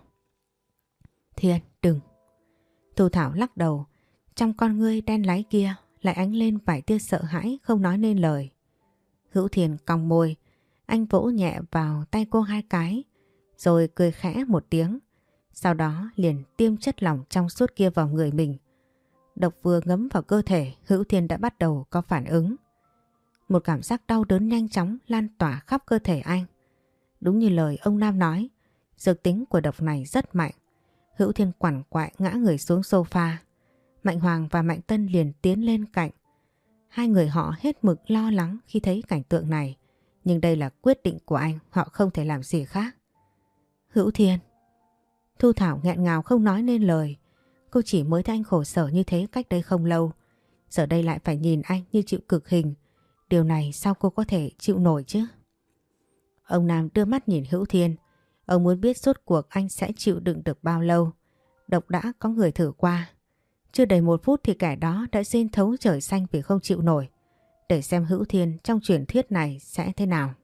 Thiên, đừng. Thu Thảo lắc đầu. Trong con ngươi đen láy kia lại ánh lên vài tia sợ hãi không nói nên lời. Hữu Thiên cong môi. Anh vỗ nhẹ vào tay cô hai cái rồi cười khẽ một tiếng. Sau đó liền tiêm chất lỏng trong suốt kia vào người mình. Độc vừa ngấm vào cơ thể, Hữu Thiên đã bắt đầu có phản ứng. Một cảm giác đau đớn nhanh chóng lan tỏa khắp cơ thể anh. Đúng như lời ông Nam nói, dược tính của độc này rất mạnh. Hữu Thiên quằn quại ngã người xuống sofa. Mạnh Hoàng và Mạnh Tân liền tiến lên cạnh. Hai người họ hết mực lo lắng khi thấy cảnh tượng này. Nhưng đây là quyết định của anh, họ không thể làm gì khác. Hữu Thiên. Thu Thảo nghẹn ngào không nói nên lời. Cô chỉ mới thấy anh khổ sở như thế cách đây không lâu. Giờ đây lại phải nhìn anh như chịu cực hình. Điều này sao cô có thể chịu nổi chứ? Ông Nam đưa mắt nhìn Hữu Thiên. Ông muốn biết rốt cuộc anh sẽ chịu đựng được bao lâu. Độc đã có người thử qua. Chưa đầy 1 phút thì kẻ đó đã rên thấu trời xanh vì không chịu nổi. Để xem Hữu Thiên trong truyền thuyết này sẽ thế nào.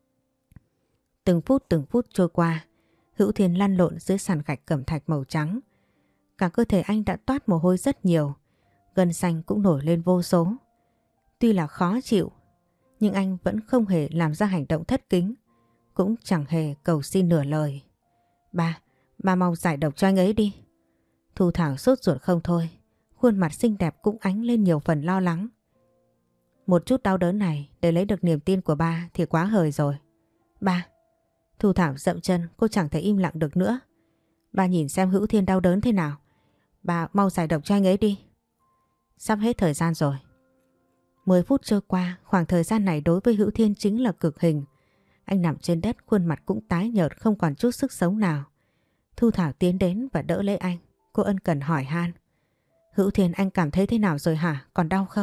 Từng phút trôi qua. Hữu Thiên lăn lộn dưới sàn gạch cẩm thạch màu trắng. Cả cơ thể anh đã toát mồ hôi rất nhiều. Gân xanh cũng nổi lên vô số. Tuy là khó chịu, nhưng anh vẫn không hề làm ra hành động thất kính. Cũng chẳng hề cầu xin nửa lời. Ba mau giải độc cho anh ấy đi. Thu Thảo sốt ruột không thôi. Khuôn mặt xinh đẹp cũng ánh lên nhiều phần lo lắng. Một chút đau đớn này để lấy được niềm tin của ba thì quá hời rồi. Ba. Thu Thảo dậm chân, cô chẳng thể im lặng được nữa. Ba nhìn xem Hữu Thiên đau đớn thế nào. Ba mau giải độc cho anh ấy đi. Sắp hết thời gian rồi. 10 phút trôi qua, khoảng thời gian này đối với Hữu Thiên chính là cực hình. Anh nằm trên đất, khuôn mặt cũng tái nhợt, không còn chút sức sống nào. Thu Thảo tiến đến và đỡ lấy anh. Cô ân cần hỏi han. Hữu Thiên, anh cảm thấy thế nào rồi hả? Còn đau không?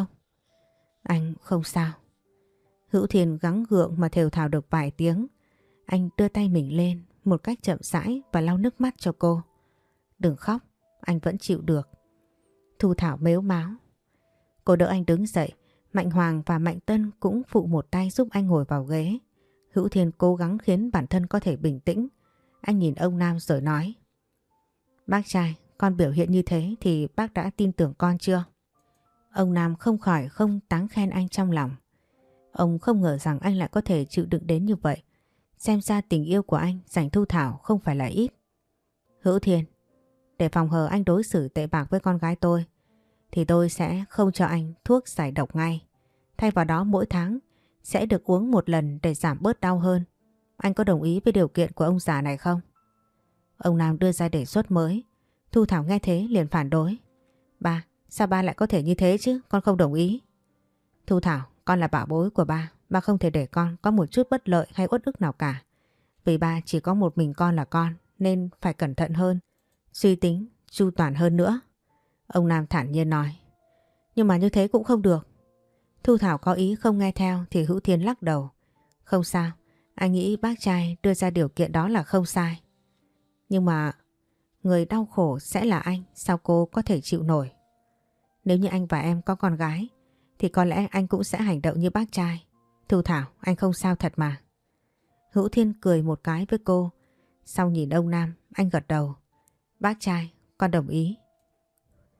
Anh không sao. Hữu Thiên gắng gượng mà thều thào được vài tiếng. Anh đưa tay mình lên một cách chậm rãi và lau nước mắt cho cô. Đừng khóc, anh vẫn chịu được. Thu Thảo mếu máo. Cô đỡ anh đứng dậy. Mạnh Hoàng và Mạnh Tân cũng phụ một tay giúp anh ngồi vào ghế. Hữu Thiên cố gắng khiến bản thân có thể bình tĩnh. Anh nhìn ông Nam rồi nói. Bác trai, con biểu hiện như thế thì bác đã tin tưởng con chưa? Ông Nam không khỏi không tán khen anh trong lòng. Ông không ngờ rằng anh lại có thể chịu đựng đến như vậy. Xem ra tình yêu của anh dành Thu Thảo không phải là ít. Hữu Thiên, để phòng hờ anh đối xử tệ bạc với con gái tôi thì tôi sẽ không cho anh thuốc giải độc ngay. Thay vào đó mỗi tháng sẽ được uống 1 lần để giảm bớt đau hơn. Anh có đồng ý với điều kiện của ông già này không? Ông Nam đưa ra đề xuất mới. Thu Thảo nghe thế liền phản đối. Ba, sao ba lại có thể như thế chứ? Con không đồng ý. Thu Thảo, con là bảo bối của ba. Ba không thể để con có một chút bất lợi hay uất ức nào cả. Vì ba chỉ có một mình con là con nên phải cẩn thận hơn, suy tính, chu toàn hơn nữa. Ông Nam thản nhiên nói. Nhưng mà như thế cũng không được. Thu Thảo có ý không nghe theo thì Hữu Thiên lắc đầu. Không sao, anh nghĩ bác trai đưa ra điều kiện đó là không sai. Nhưng mà người đau khổ sẽ là anh, sao cô có thể chịu nổi? Nếu như anh và em có con gái thì có lẽ anh cũng sẽ hành động như bác trai. Thu Thảo, anh không sao thật mà. Hữu Thiên cười một cái với cô. Sau nhìn ông Nam, anh gật đầu. Bác trai, con đồng ý.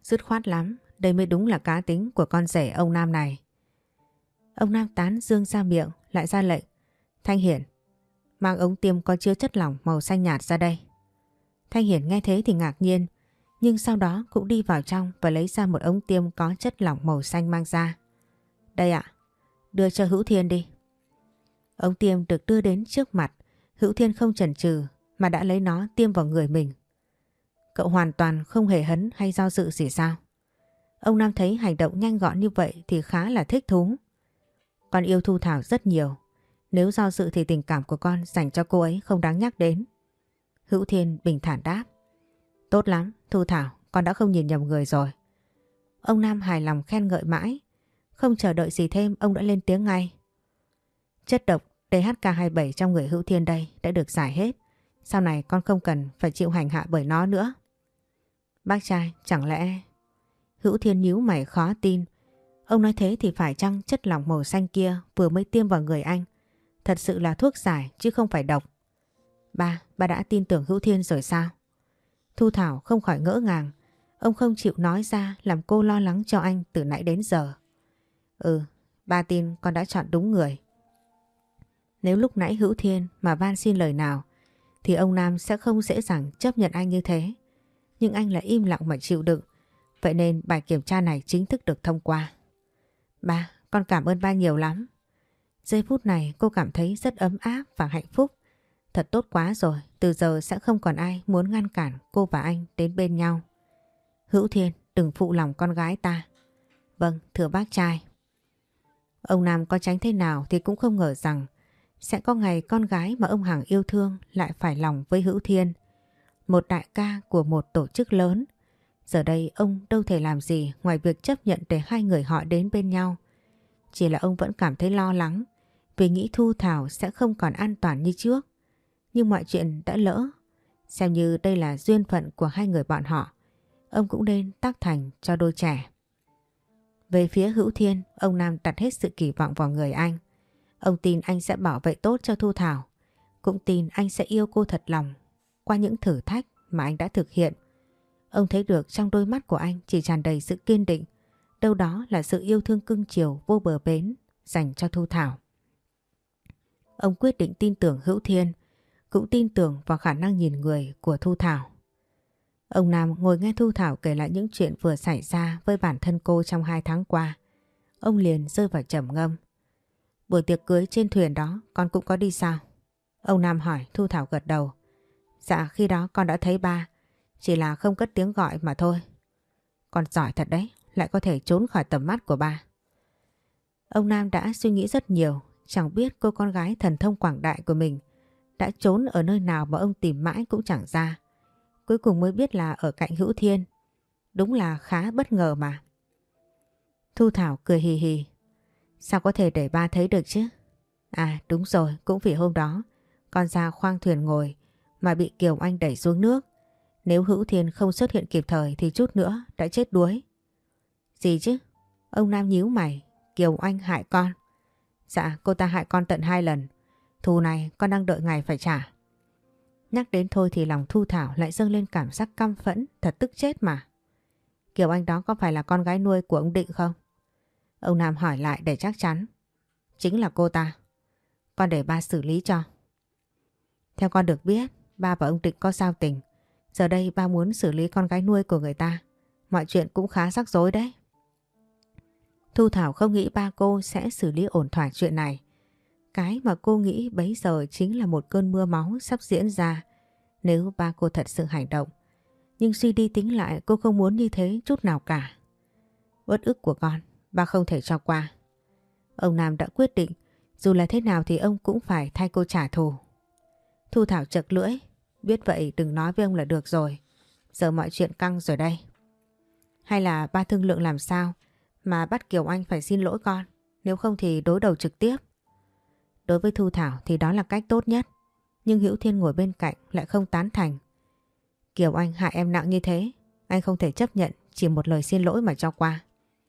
Dứt khoát lắm, đây mới đúng là cá tính của con rể ông Nam này. Ông Nam tán dương ra miệng, lại ra lệnh. Thanh Hiển, mang ống tiêm có chứa chất lỏng màu xanh nhạt ra đây. Thanh Hiển nghe thế thì ngạc nhiên, nhưng sau đó cũng đi vào trong và lấy ra một ống tiêm có chất lỏng màu xanh mang ra. Đây ạ, đưa cho Hữu Thiên đi. Ống tiêm được đưa đến trước mặt, Hữu Thiên không chần chừ mà đã lấy nó tiêm vào người mình. Cậu hoàn toàn không hề hấn hay do dự gì sao? Ông Nam thấy hành động nhanh gọn như vậy thì khá là thích thú. Con yêu Thu Thảo rất nhiều. Nếu do dự thì tình cảm của con dành cho cô ấy không đáng nhắc đến. Hữu Thiên bình thản đáp. Tốt lắm, Thu Thảo, con đã không nhìn nhầm người rồi. Ông Nam hài lòng khen ngợi mãi. Không chờ đợi gì thêm, ông đã lên tiếng ngay. Chất độc THK27 trong người Hữu Thiên đây đã được giải hết. Sau này con không cần phải chịu hành hạ bởi nó nữa. Bác trai, chẳng lẽ... Hữu Thiên nhíu mày khó tin. Ông nói thế thì phải chăng chất lỏng màu xanh kia vừa mới tiêm vào người anh thật sự là thuốc giải chứ không phải độc? Ba đã tin tưởng Hữu Thiên rồi sao? Thu Thảo không khỏi ngỡ ngàng. Ông không chịu nói ra làm cô lo lắng cho anh từ nãy đến giờ. Ba tin con đã chọn đúng người. Nếu lúc nãy Hữu Thiên mà van xin lời nào thì ông Nam sẽ không dễ dàng chấp nhận anh như thế. Nhưng anh lại im lặng mà chịu đựng. Vậy nên bài kiểm tra này chính thức được thông qua. Ba, con cảm ơn ba nhiều lắm. Giây phút này cô cảm thấy rất ấm áp và hạnh phúc. Thật tốt quá rồi, từ giờ sẽ không còn ai muốn ngăn cản cô và anh đến bên nhau. Hữu Thiên, đừng phụ lòng con gái ta. Vâng, thưa bác trai. Ông Nam có tránh thế nào thì cũng không ngờ rằng sẽ có ngày con gái mà ông Hằng yêu thương lại phải lòng với Hữu Thiên, một đại ca của một tổ chức lớn. Giờ đây ông đâu thể làm gì ngoài việc chấp nhận để hai người họ đến bên nhau. Chỉ là ông vẫn cảm thấy lo lắng vì nghĩ Thu Thảo sẽ không còn an toàn như trước. Nhưng mọi chuyện đã lỡ. Xem như đây là duyên phận của hai người bọn họ. Ông cũng nên tác thành cho đôi trẻ. Về phía Hữu Thiên, ông Nam đặt hết sự kỳ vọng vào người anh. Ông tin anh sẽ bảo vệ tốt cho Thu Thảo. Cũng tin anh sẽ yêu cô thật lòng qua những thử thách mà anh đã thực hiện. Ông thấy được trong đôi mắt của anh chỉ tràn đầy sự kiên định. Đâu đó là sự yêu thương cưng chiều vô bờ bến dành cho Thu Thảo. Ông quyết định tin tưởng Hữu Thiên, cũng tin tưởng vào khả năng nhìn người của Thu Thảo. Ông Nam ngồi nghe Thu Thảo kể lại những chuyện vừa xảy ra với bản thân cô trong 2 tháng qua. Ông liền rơi vào trầm ngâm. Buổi tiệc cưới trên thuyền đó con cũng có đi sao? Ông Nam hỏi. Thu Thảo gật đầu. Dạ, khi đó con đã thấy ba, chỉ là không cất tiếng gọi mà thôi. Con giỏi thật đấy, lại có thể trốn khỏi tầm mắt của ba. Ông Nam đã suy nghĩ rất nhiều, chẳng biết cô con gái thần thông quảng đại của mình đã trốn ở nơi nào mà ông tìm mãi cũng chẳng ra. Cuối cùng mới biết là ở cạnh Hữu Thiên. Đúng là khá bất ngờ mà. Thu Thảo cười hì hì. Sao có thể để ba thấy được chứ? À đúng rồi, cũng vì hôm đó con ra khoang thuyền ngồi mà bị Kiều Anh đẩy xuống nước. Nếu Hữu Thiên không xuất hiện kịp thời thì chút nữa đã chết đuối. Gì chứ? Ông Nam nhíu mày. Kiều Anh hại con? Dạ, cô ta hại con tận 2 lần. Thù này con đang đợi ngày phải trả. Nhắc đến thôi thì lòng Thu Thảo lại dâng lên cảm giác căm phẫn, thật tức chết mà. Kiều Anh đó có phải là con gái nuôi của ông Định không? Ông Nam hỏi lại để chắc chắn. Chính là cô ta. Con để ba xử lý cho. Theo con được biết, ba và ông Định có giao tình. Giờ đây ba muốn xử lý con gái nuôi của người ta. Mọi chuyện cũng khá rắc rối đấy. Thu Thảo không nghĩ ba cô sẽ xử lý ổn thỏa chuyện này. Cái mà cô nghĩ bấy giờ chính là một cơn mưa máu sắp diễn ra nếu ba cô thật sự hành động. Nhưng suy đi tính lại cô không muốn như thế chút nào cả. Uất ức của con, ba không thể cho qua. Ông Nam đã quyết định, dù là thế nào thì ông cũng phải thay cô trả thù. Thu Thảo chật lưỡi, biết vậy đừng nói với ông là được rồi. Giờ mọi chuyện căng rồi đây. Hay là ba thương lượng làm sao mà bắt Kiều Anh phải xin lỗi con, nếu không thì đối đầu trực tiếp. Đối với Thu Thảo thì đó là cách tốt nhất. Nhưng Hữu Thiên ngồi bên cạnh lại không tán thành. Kiều Anh hại em nặng như thế, anh không thể chấp nhận chỉ một lời xin lỗi mà cho qua.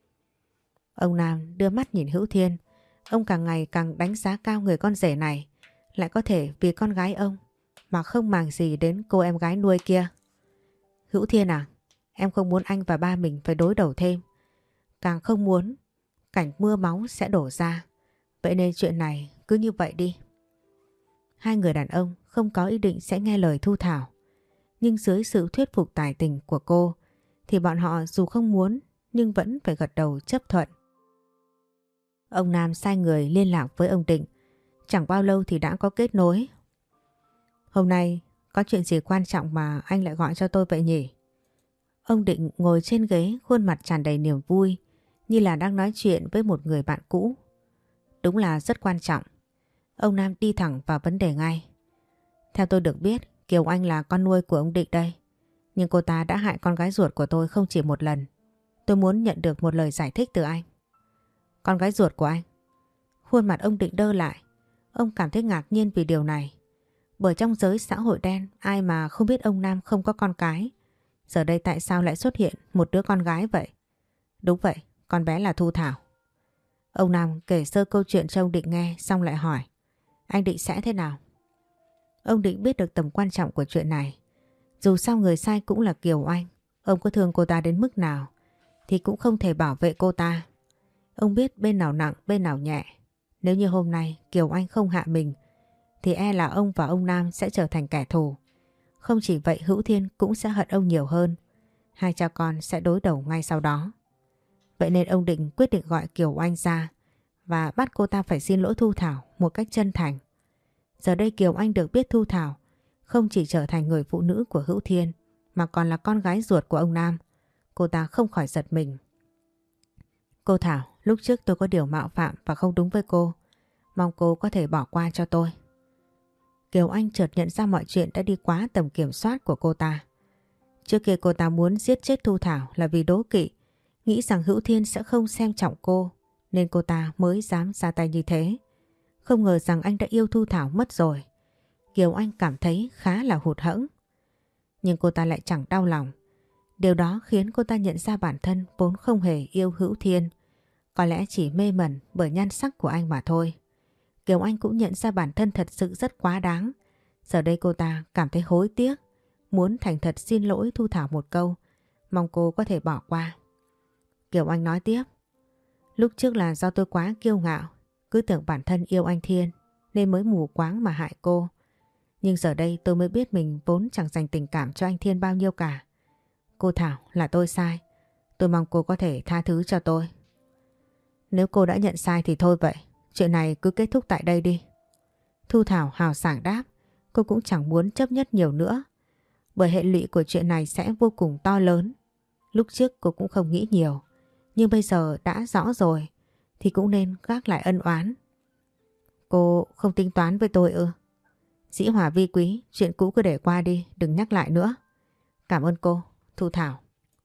Ông Nam đưa mắt nhìn Hữu Thiên. Ông càng ngày càng đánh giá cao người con rể này. Lại có thể vì con gái ông mà không màng gì đến cô em gái nuôi kia. Hữu Thiên à, em không muốn anh và ba mình phải đối đầu thêm. Càng không muốn cảnh mưa máu sẽ đổ ra. Vậy nên chuyện này cứ như vậy đi. Hai người đàn ông không có ý định sẽ nghe lời Thu Thảo. Nhưng dưới sự thuyết phục tài tình của cô thì bọn họ dù không muốn nhưng vẫn phải gật đầu chấp thuận. Ông Nam sai người liên lạc với ông Định. Chẳng bao lâu thì đã có kết nối. Hôm nay có chuyện gì quan trọng mà anh lại gọi cho tôi vậy nhỉ? Ông Định ngồi trên ghế, khuôn mặt tràn đầy niềm vui, như là đang nói chuyện với một người bạn cũ. Đúng là rất quan trọng. Ông Nam đi thẳng vào vấn đề ngay. Theo tôi được biết, Kiều Anh là con nuôi của ông Định đây. Nhưng cô ta đã hại con gái ruột của tôi không chỉ một lần. Tôi muốn nhận được một lời giải thích từ anh. Con gái ruột của anh? Khuôn mặt ông Định đơ lại. Ông cảm thấy ngạc nhiên vì điều này. Bởi trong giới xã hội đen, ai mà không biết ông Nam không có con cái. Giờ đây tại sao lại xuất hiện một đứa con gái vậy? Đúng vậy, con bé là Thu Thảo. Ông Nam kể sơ câu chuyện cho ông Định nghe xong lại hỏi. Anh Định sẽ thế nào? Ông Định biết được tầm quan trọng của chuyện này. Dù sao người sai cũng là Kiều Anh. Ông có thương cô ta đến mức nào thì cũng không thể bảo vệ cô ta. Ông biết bên nào nặng bên nào nhẹ. Nếu như hôm nay Kiều Anh không hạ mình thì e là ông và ông Nam sẽ trở thành kẻ thù. Không chỉ vậy Hữu Thiên cũng sẽ hận ông nhiều hơn. Hai cha con sẽ đối đầu ngay sau đó. Vậy nên ông Định quyết định gọi Kiều Anh ra và bắt cô ta phải xin lỗi Thu Thảo một cách chân thành. Giờ đây Kiều Anh được biết Thu Thảo không chỉ trở thành người phụ nữ của Hữu Thiên mà còn là con gái ruột của ông Nam. Cô ta không khỏi giật mình. Cô Thảo, lúc trước tôi có điều mạo phạm và không đúng với cô. Mong cô có thể bỏ qua cho tôi. Kiều Anh chợt nhận ra mọi chuyện đã đi quá tầm kiểm soát của cô ta. Trước kia cô ta muốn giết chết Thu Thảo là vì đố kỵ, nghĩ rằng Hữu Thiên sẽ không xem trọng cô, nên cô ta mới dám ra tay như thế. Không ngờ rằng anh đã yêu Thu Thảo mất rồi. Kiều Anh cảm thấy khá là hụt hẫng. Nhưng cô ta lại chẳng đau lòng. Điều đó khiến cô ta nhận ra bản thân vốn không hề yêu Hữu Thiên. Có lẽ chỉ mê mẩn bởi nhan sắc của anh mà thôi. Kiều Anh cũng nhận ra bản thân thật sự rất quá đáng. Giờ đây cô ta cảm thấy hối tiếc, muốn thành thật xin lỗi Thu Thảo một câu, mong cô có thể bỏ qua. Kiều Anh nói tiếp. Lúc trước là do tôi quá kiêu ngạo, cứ tưởng bản thân yêu anh Thiên nên mới mù quáng mà hại cô. Nhưng giờ đây tôi mới biết mình vốn chẳng dành tình cảm cho anh Thiên bao nhiêu cả. Cô Thảo, là tôi sai. Tôi mong cô có thể tha thứ cho tôi. Nếu cô đã nhận sai thì thôi vậy. Chuyện này cứ kết thúc tại đây đi. Thu Thảo hào sảng đáp. Cô cũng chẳng muốn chấp nhất nhiều nữa. Bởi hệ lụy của chuyện này sẽ vô cùng to lớn. Lúc trước cô cũng không nghĩ nhiều. Nhưng bây giờ đã rõ rồi thì cũng nên gác lại ân oán. Cô không tính toán với tôi ư? Dĩ hòa vi quý, chuyện cũ cứ để qua đi, đừng nhắc lại nữa. Cảm ơn cô, Thu Thảo.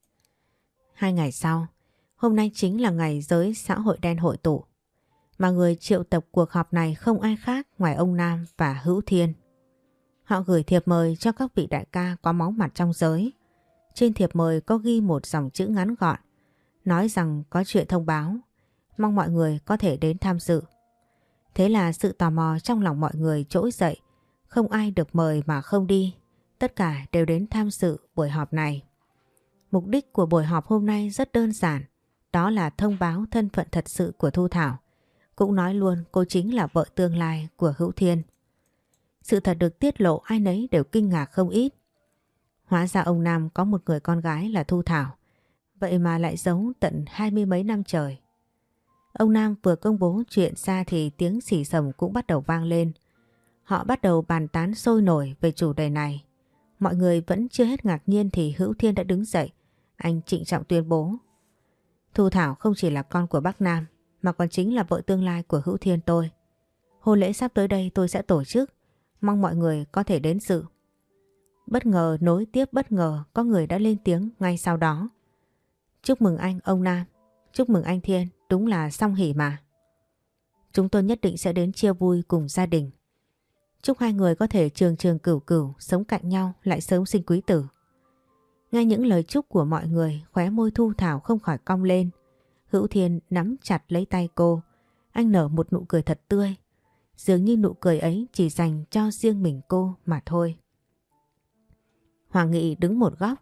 2 ngày sau, hôm nay chính là ngày giới xã hội đen hội tụ. Mà người triệu tập cuộc họp này không ai khác ngoài ông Nam và Hữu Thiên. Họ gửi thiệp mời cho các vị đại ca có máu mặt trong giới. Trên thiệp mời có ghi một dòng chữ ngắn gọn, nói rằng có chuyện thông báo, mong mọi người có thể đến tham dự. Thế là sự tò mò trong lòng mọi người trỗi dậy, không ai được mời mà không đi. Tất cả đều đến tham dự buổi họp này. Mục đích của buổi họp hôm nay rất đơn giản, đó là thông báo thân phận thật sự của Thu Thảo. Cũng nói luôn cô chính là vợ tương lai của Hữu Thiên. Sự thật được tiết lộ ai nấy đều kinh ngạc không ít. Hóa ra ông Nam có một người con gái là Thu Thảo. Vậy mà lại giấu tận 20 mấy năm trời. Ông Nam vừa công bố chuyện ra thì tiếng xì xầm cũng bắt đầu vang lên. Họ bắt đầu bàn tán sôi nổi về chủ đề này. Mọi người vẫn chưa hết ngạc nhiên thì Hữu Thiên đã đứng dậy. Anh trịnh trọng tuyên bố. Thu Thảo không chỉ là con của bác Nam mà còn chính là vợ tương lai của Hữu Thiên tôi. Hôn lễ sắp tới đây tôi sẽ tổ chức. Mong mọi người có thể đến dự. Bất ngờ nối tiếp bất ngờ có người đã lên tiếng ngay sau đó. Chúc mừng anh ông Nam. Chúc mừng anh Thiên. Đúng là song hỷ mà. Chúng tôi nhất định sẽ đến chia vui cùng gia đình. Chúc hai người có thể trường trường cửu cửu, sống cạnh nhau lại sớm sinh quý tử. Nghe những lời chúc của mọi người, khóe môi Thu Thảo không khỏi cong lên. Hữu Thiên nắm chặt lấy tay cô. Anh nở một nụ cười thật tươi. Dường như nụ cười ấy chỉ dành cho riêng mình cô mà thôi. Hoàng Nghị đứng một góc,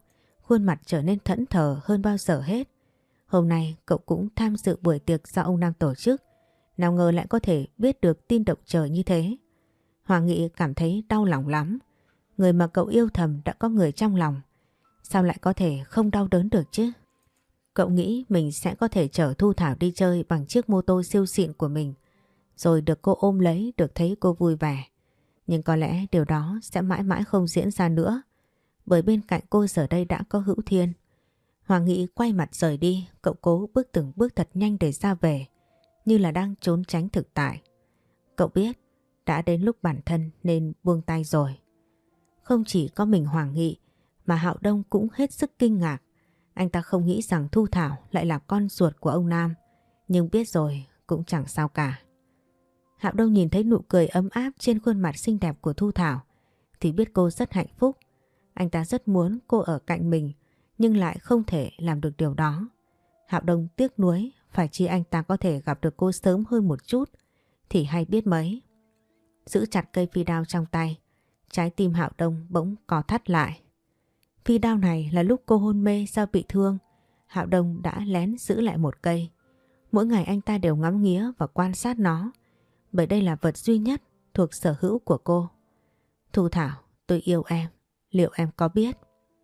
khuôn mặt trở nên thẫn thờ hơn bao giờ hết. Hôm nay cậu cũng tham dự buổi tiệc do ông Nam tổ chức. Nào ngờ lại có thể biết được tin động trời như thế. Hoàng Nghị cảm thấy đau lòng lắm. Người mà cậu yêu thầm đã có người trong lòng. Sao lại có thể không đau đớn được chứ? Cậu nghĩ mình sẽ có thể chở Thu Thảo đi chơi bằng chiếc mô tô siêu xịn của mình. Rồi được cô ôm lấy, được thấy cô vui vẻ. Nhưng có lẽ điều đó sẽ mãi mãi không diễn ra nữa. Bởi bên cạnh cô giờ đây đã có Hữu Thiên. Hoàng Nghị quay mặt rời đi, cậu cố bước từng bước thật nhanh để ra về. Như là đang trốn tránh thực tại. Cậu biết đã đến lúc bản thân nên buông tay rồi. Không chỉ có mình Hoàng Nghị mà Hạo Đông cũng hết sức kinh ngạc. Anh ta không nghĩ rằng Thu Thảo lại là con ruột của ông Nam. Nhưng biết rồi cũng chẳng sao cả. Hạo Đông nhìn thấy nụ cười ấm áp trên khuôn mặt xinh đẹp của Thu Thảo thì biết cô rất hạnh phúc. Anh ta rất muốn cô ở cạnh mình nhưng lại không thể làm được điều đó. Hạo Đông tiếc nuối, phải chi anh ta có thể gặp được cô sớm hơn một chút thì hay biết mấy. Giữ chặt cây phi đao trong tay, trái tim Hạo Đông bỗng co thắt lại. Phi đao này là lúc cô hôn mê do bị thương, Hạo Đông đã lén giữ lại một cây. Mỗi ngày anh ta đều ngắm nghía và quan sát nó, bởi đây là vật duy nhất thuộc sở hữu của cô. Thu Thảo, tôi yêu em, liệu em có biết?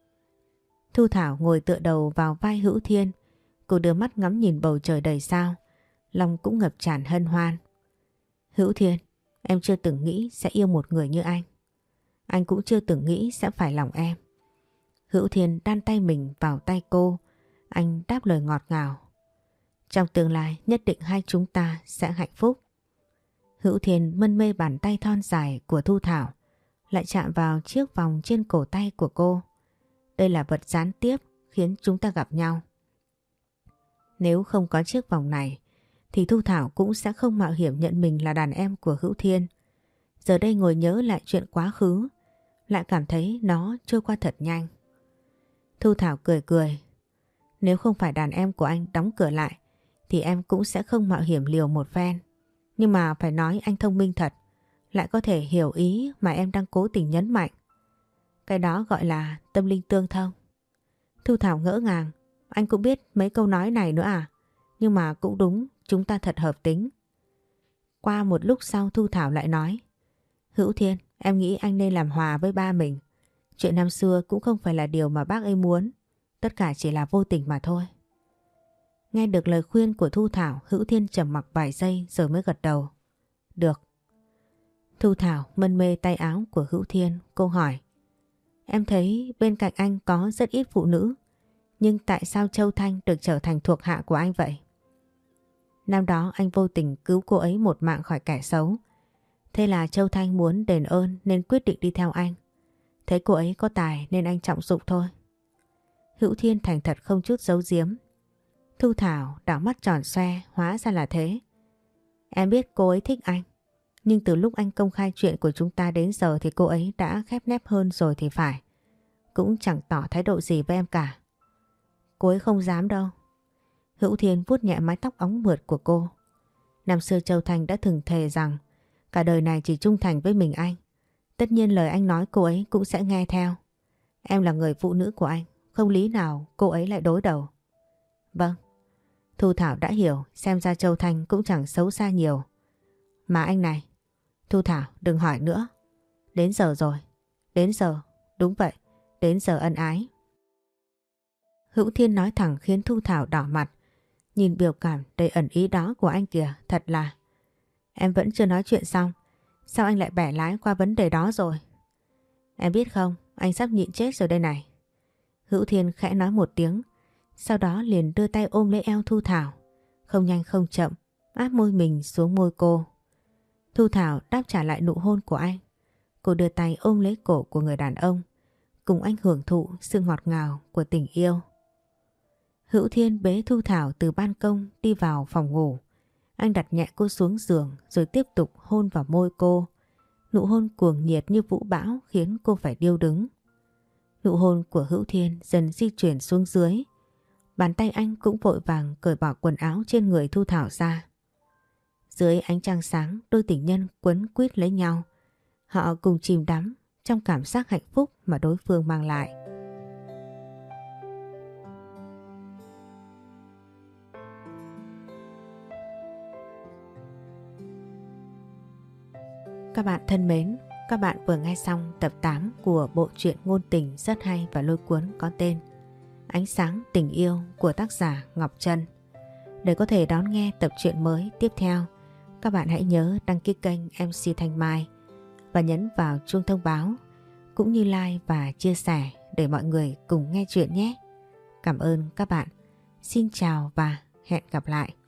Thu Thảo ngồi tựa đầu vào vai Hữu Thiên, cô đưa mắt ngắm nhìn bầu trời đầy sao, lòng cũng ngập tràn hân hoan. Hữu Thiên, em chưa từng nghĩ sẽ yêu một người như anh. Anh cũng chưa từng nghĩ sẽ phải lòng em. Hữu Thiên đan tay mình vào tay cô, anh đáp lời ngọt ngào. Trong tương lai nhất định hai chúng ta sẽ hạnh phúc. Hữu Thiên mân mê bàn tay thon dài của Thu Thảo, lại chạm vào chiếc vòng trên cổ tay của cô. Đây là vật gián tiếp khiến chúng ta gặp nhau. Nếu không có chiếc vòng này thì Thu Thảo cũng sẽ không mạo hiểm nhận mình là đàn em của Hữu Thiên. Giờ đây ngồi nhớ lại chuyện quá khứ, lại cảm thấy nó trôi qua thật nhanh. Thu Thảo cười cười. Nếu không phải đàn em của anh đóng cửa lại thì em cũng sẽ không mạo hiểm liều một phen. Nhưng mà phải nói anh thông minh thật, lại có thể hiểu ý mà em đang cố tình nhấn mạnh. Cái đó gọi là tâm linh tương thông. Thu Thảo ngỡ ngàng, anh cũng biết mấy câu nói này nữa à? Nhưng mà cũng đúng, chúng ta thật hợp tính. Qua một lúc sau Thu Thảo lại nói, Hữu Thiên, em nghĩ anh nên làm hòa với ba mình. Chuyện năm xưa cũng không phải là điều mà bác ấy muốn. Tất cả chỉ là vô tình mà thôi. Nghe được lời khuyên của Thu Thảo, Hữu Thiên trầm mặc vài giây rồi mới gật đầu. Được. Thu Thảo mân mê tay áo của Hữu Thiên, cô hỏi. Em thấy bên cạnh anh có rất ít phụ nữ, nhưng tại sao Châu Thanh được trở thành thuộc hạ của anh vậy? Năm đó anh vô tình cứu cô ấy một mạng khỏi kẻ xấu. Thế là Châu Thanh muốn đền ơn nên quyết định đi theo anh. Thấy cô ấy có tài nên anh trọng dụng thôi. Hữu Thiên thành thật không chút giấu giếm. Thu Thảo đảo mắt tròn xoe, hóa ra là thế. Em biết cô ấy thích anh, nhưng từ lúc anh công khai chuyện của chúng ta đến giờ thì cô ấy đã khép nép hơn rồi thì phải. Cũng chẳng tỏ thái độ gì với em cả. Cô ấy không dám đâu. Hữu Thiên vuốt nhẹ mái tóc óng mượt của cô. Năm xưa Châu Thành đã từng thề rằng cả đời này chỉ trung thành với mình anh. Tất nhiên lời anh nói cô ấy cũng sẽ nghe theo. Em là người phụ nữ của anh, không lý nào cô ấy lại đối đầu. Vâng. Thu Thảo đã hiểu, xem ra Châu Thanh cũng chẳng xấu xa nhiều. Mà anh này, Thu Thảo đừng hỏi nữa. Đến giờ rồi. Đến giờ, đúng vậy, đến giờ ân ái. Hữu Thiên nói thẳng khiến Thu Thảo đỏ mặt. Nhìn biểu cảm đầy ẩn ý đó của anh kìa, thật là. Em vẫn chưa nói chuyện xong, sao anh lại bẻ lái qua vấn đề đó rồi? Em biết không, anh sắp nhịn chết rồi đây này. Hữu Thiên khẽ nói một tiếng, sau đó liền đưa tay ôm lấy eo Thu Thảo. Không nhanh không chậm, áp môi mình xuống môi cô. Thu Thảo đáp trả lại nụ hôn của anh. Cô đưa tay ôm lấy cổ của người đàn ông, cùng anh hưởng thụ sự ngọt ngào của tình yêu. Hữu Thiên bế Thu Thảo từ ban công đi vào phòng ngủ. Anh đặt nhẹ cô xuống giường rồi tiếp tục hôn vào môi cô. Nụ hôn cuồng nhiệt như vũ bão khiến cô phải điêu đứng. Nụ hôn của Hữu Thiên dần di chuyển xuống dưới. Bàn tay anh cũng vội vàng cởi bỏ quần áo trên người Thu Thảo ra. Dưới ánh trăng sáng, đôi tình nhân quấn quýt lấy nhau. Họ cùng chìm đắm trong cảm giác hạnh phúc mà đối phương mang lại. Các bạn thân mến, các bạn vừa nghe xong tập 8 của bộ truyện ngôn tình rất hay và lôi cuốn có tên Ánh sáng tình yêu của tác giả Ngọc Trân. Để có thể đón nghe tập truyện mới tiếp theo, các bạn hãy nhớ đăng ký kênh MC Thanh Mai và nhấn vào chuông thông báo cũng như like và chia sẻ để mọi người cùng nghe chuyện nhé. Cảm ơn các bạn. Xin chào và hẹn gặp lại.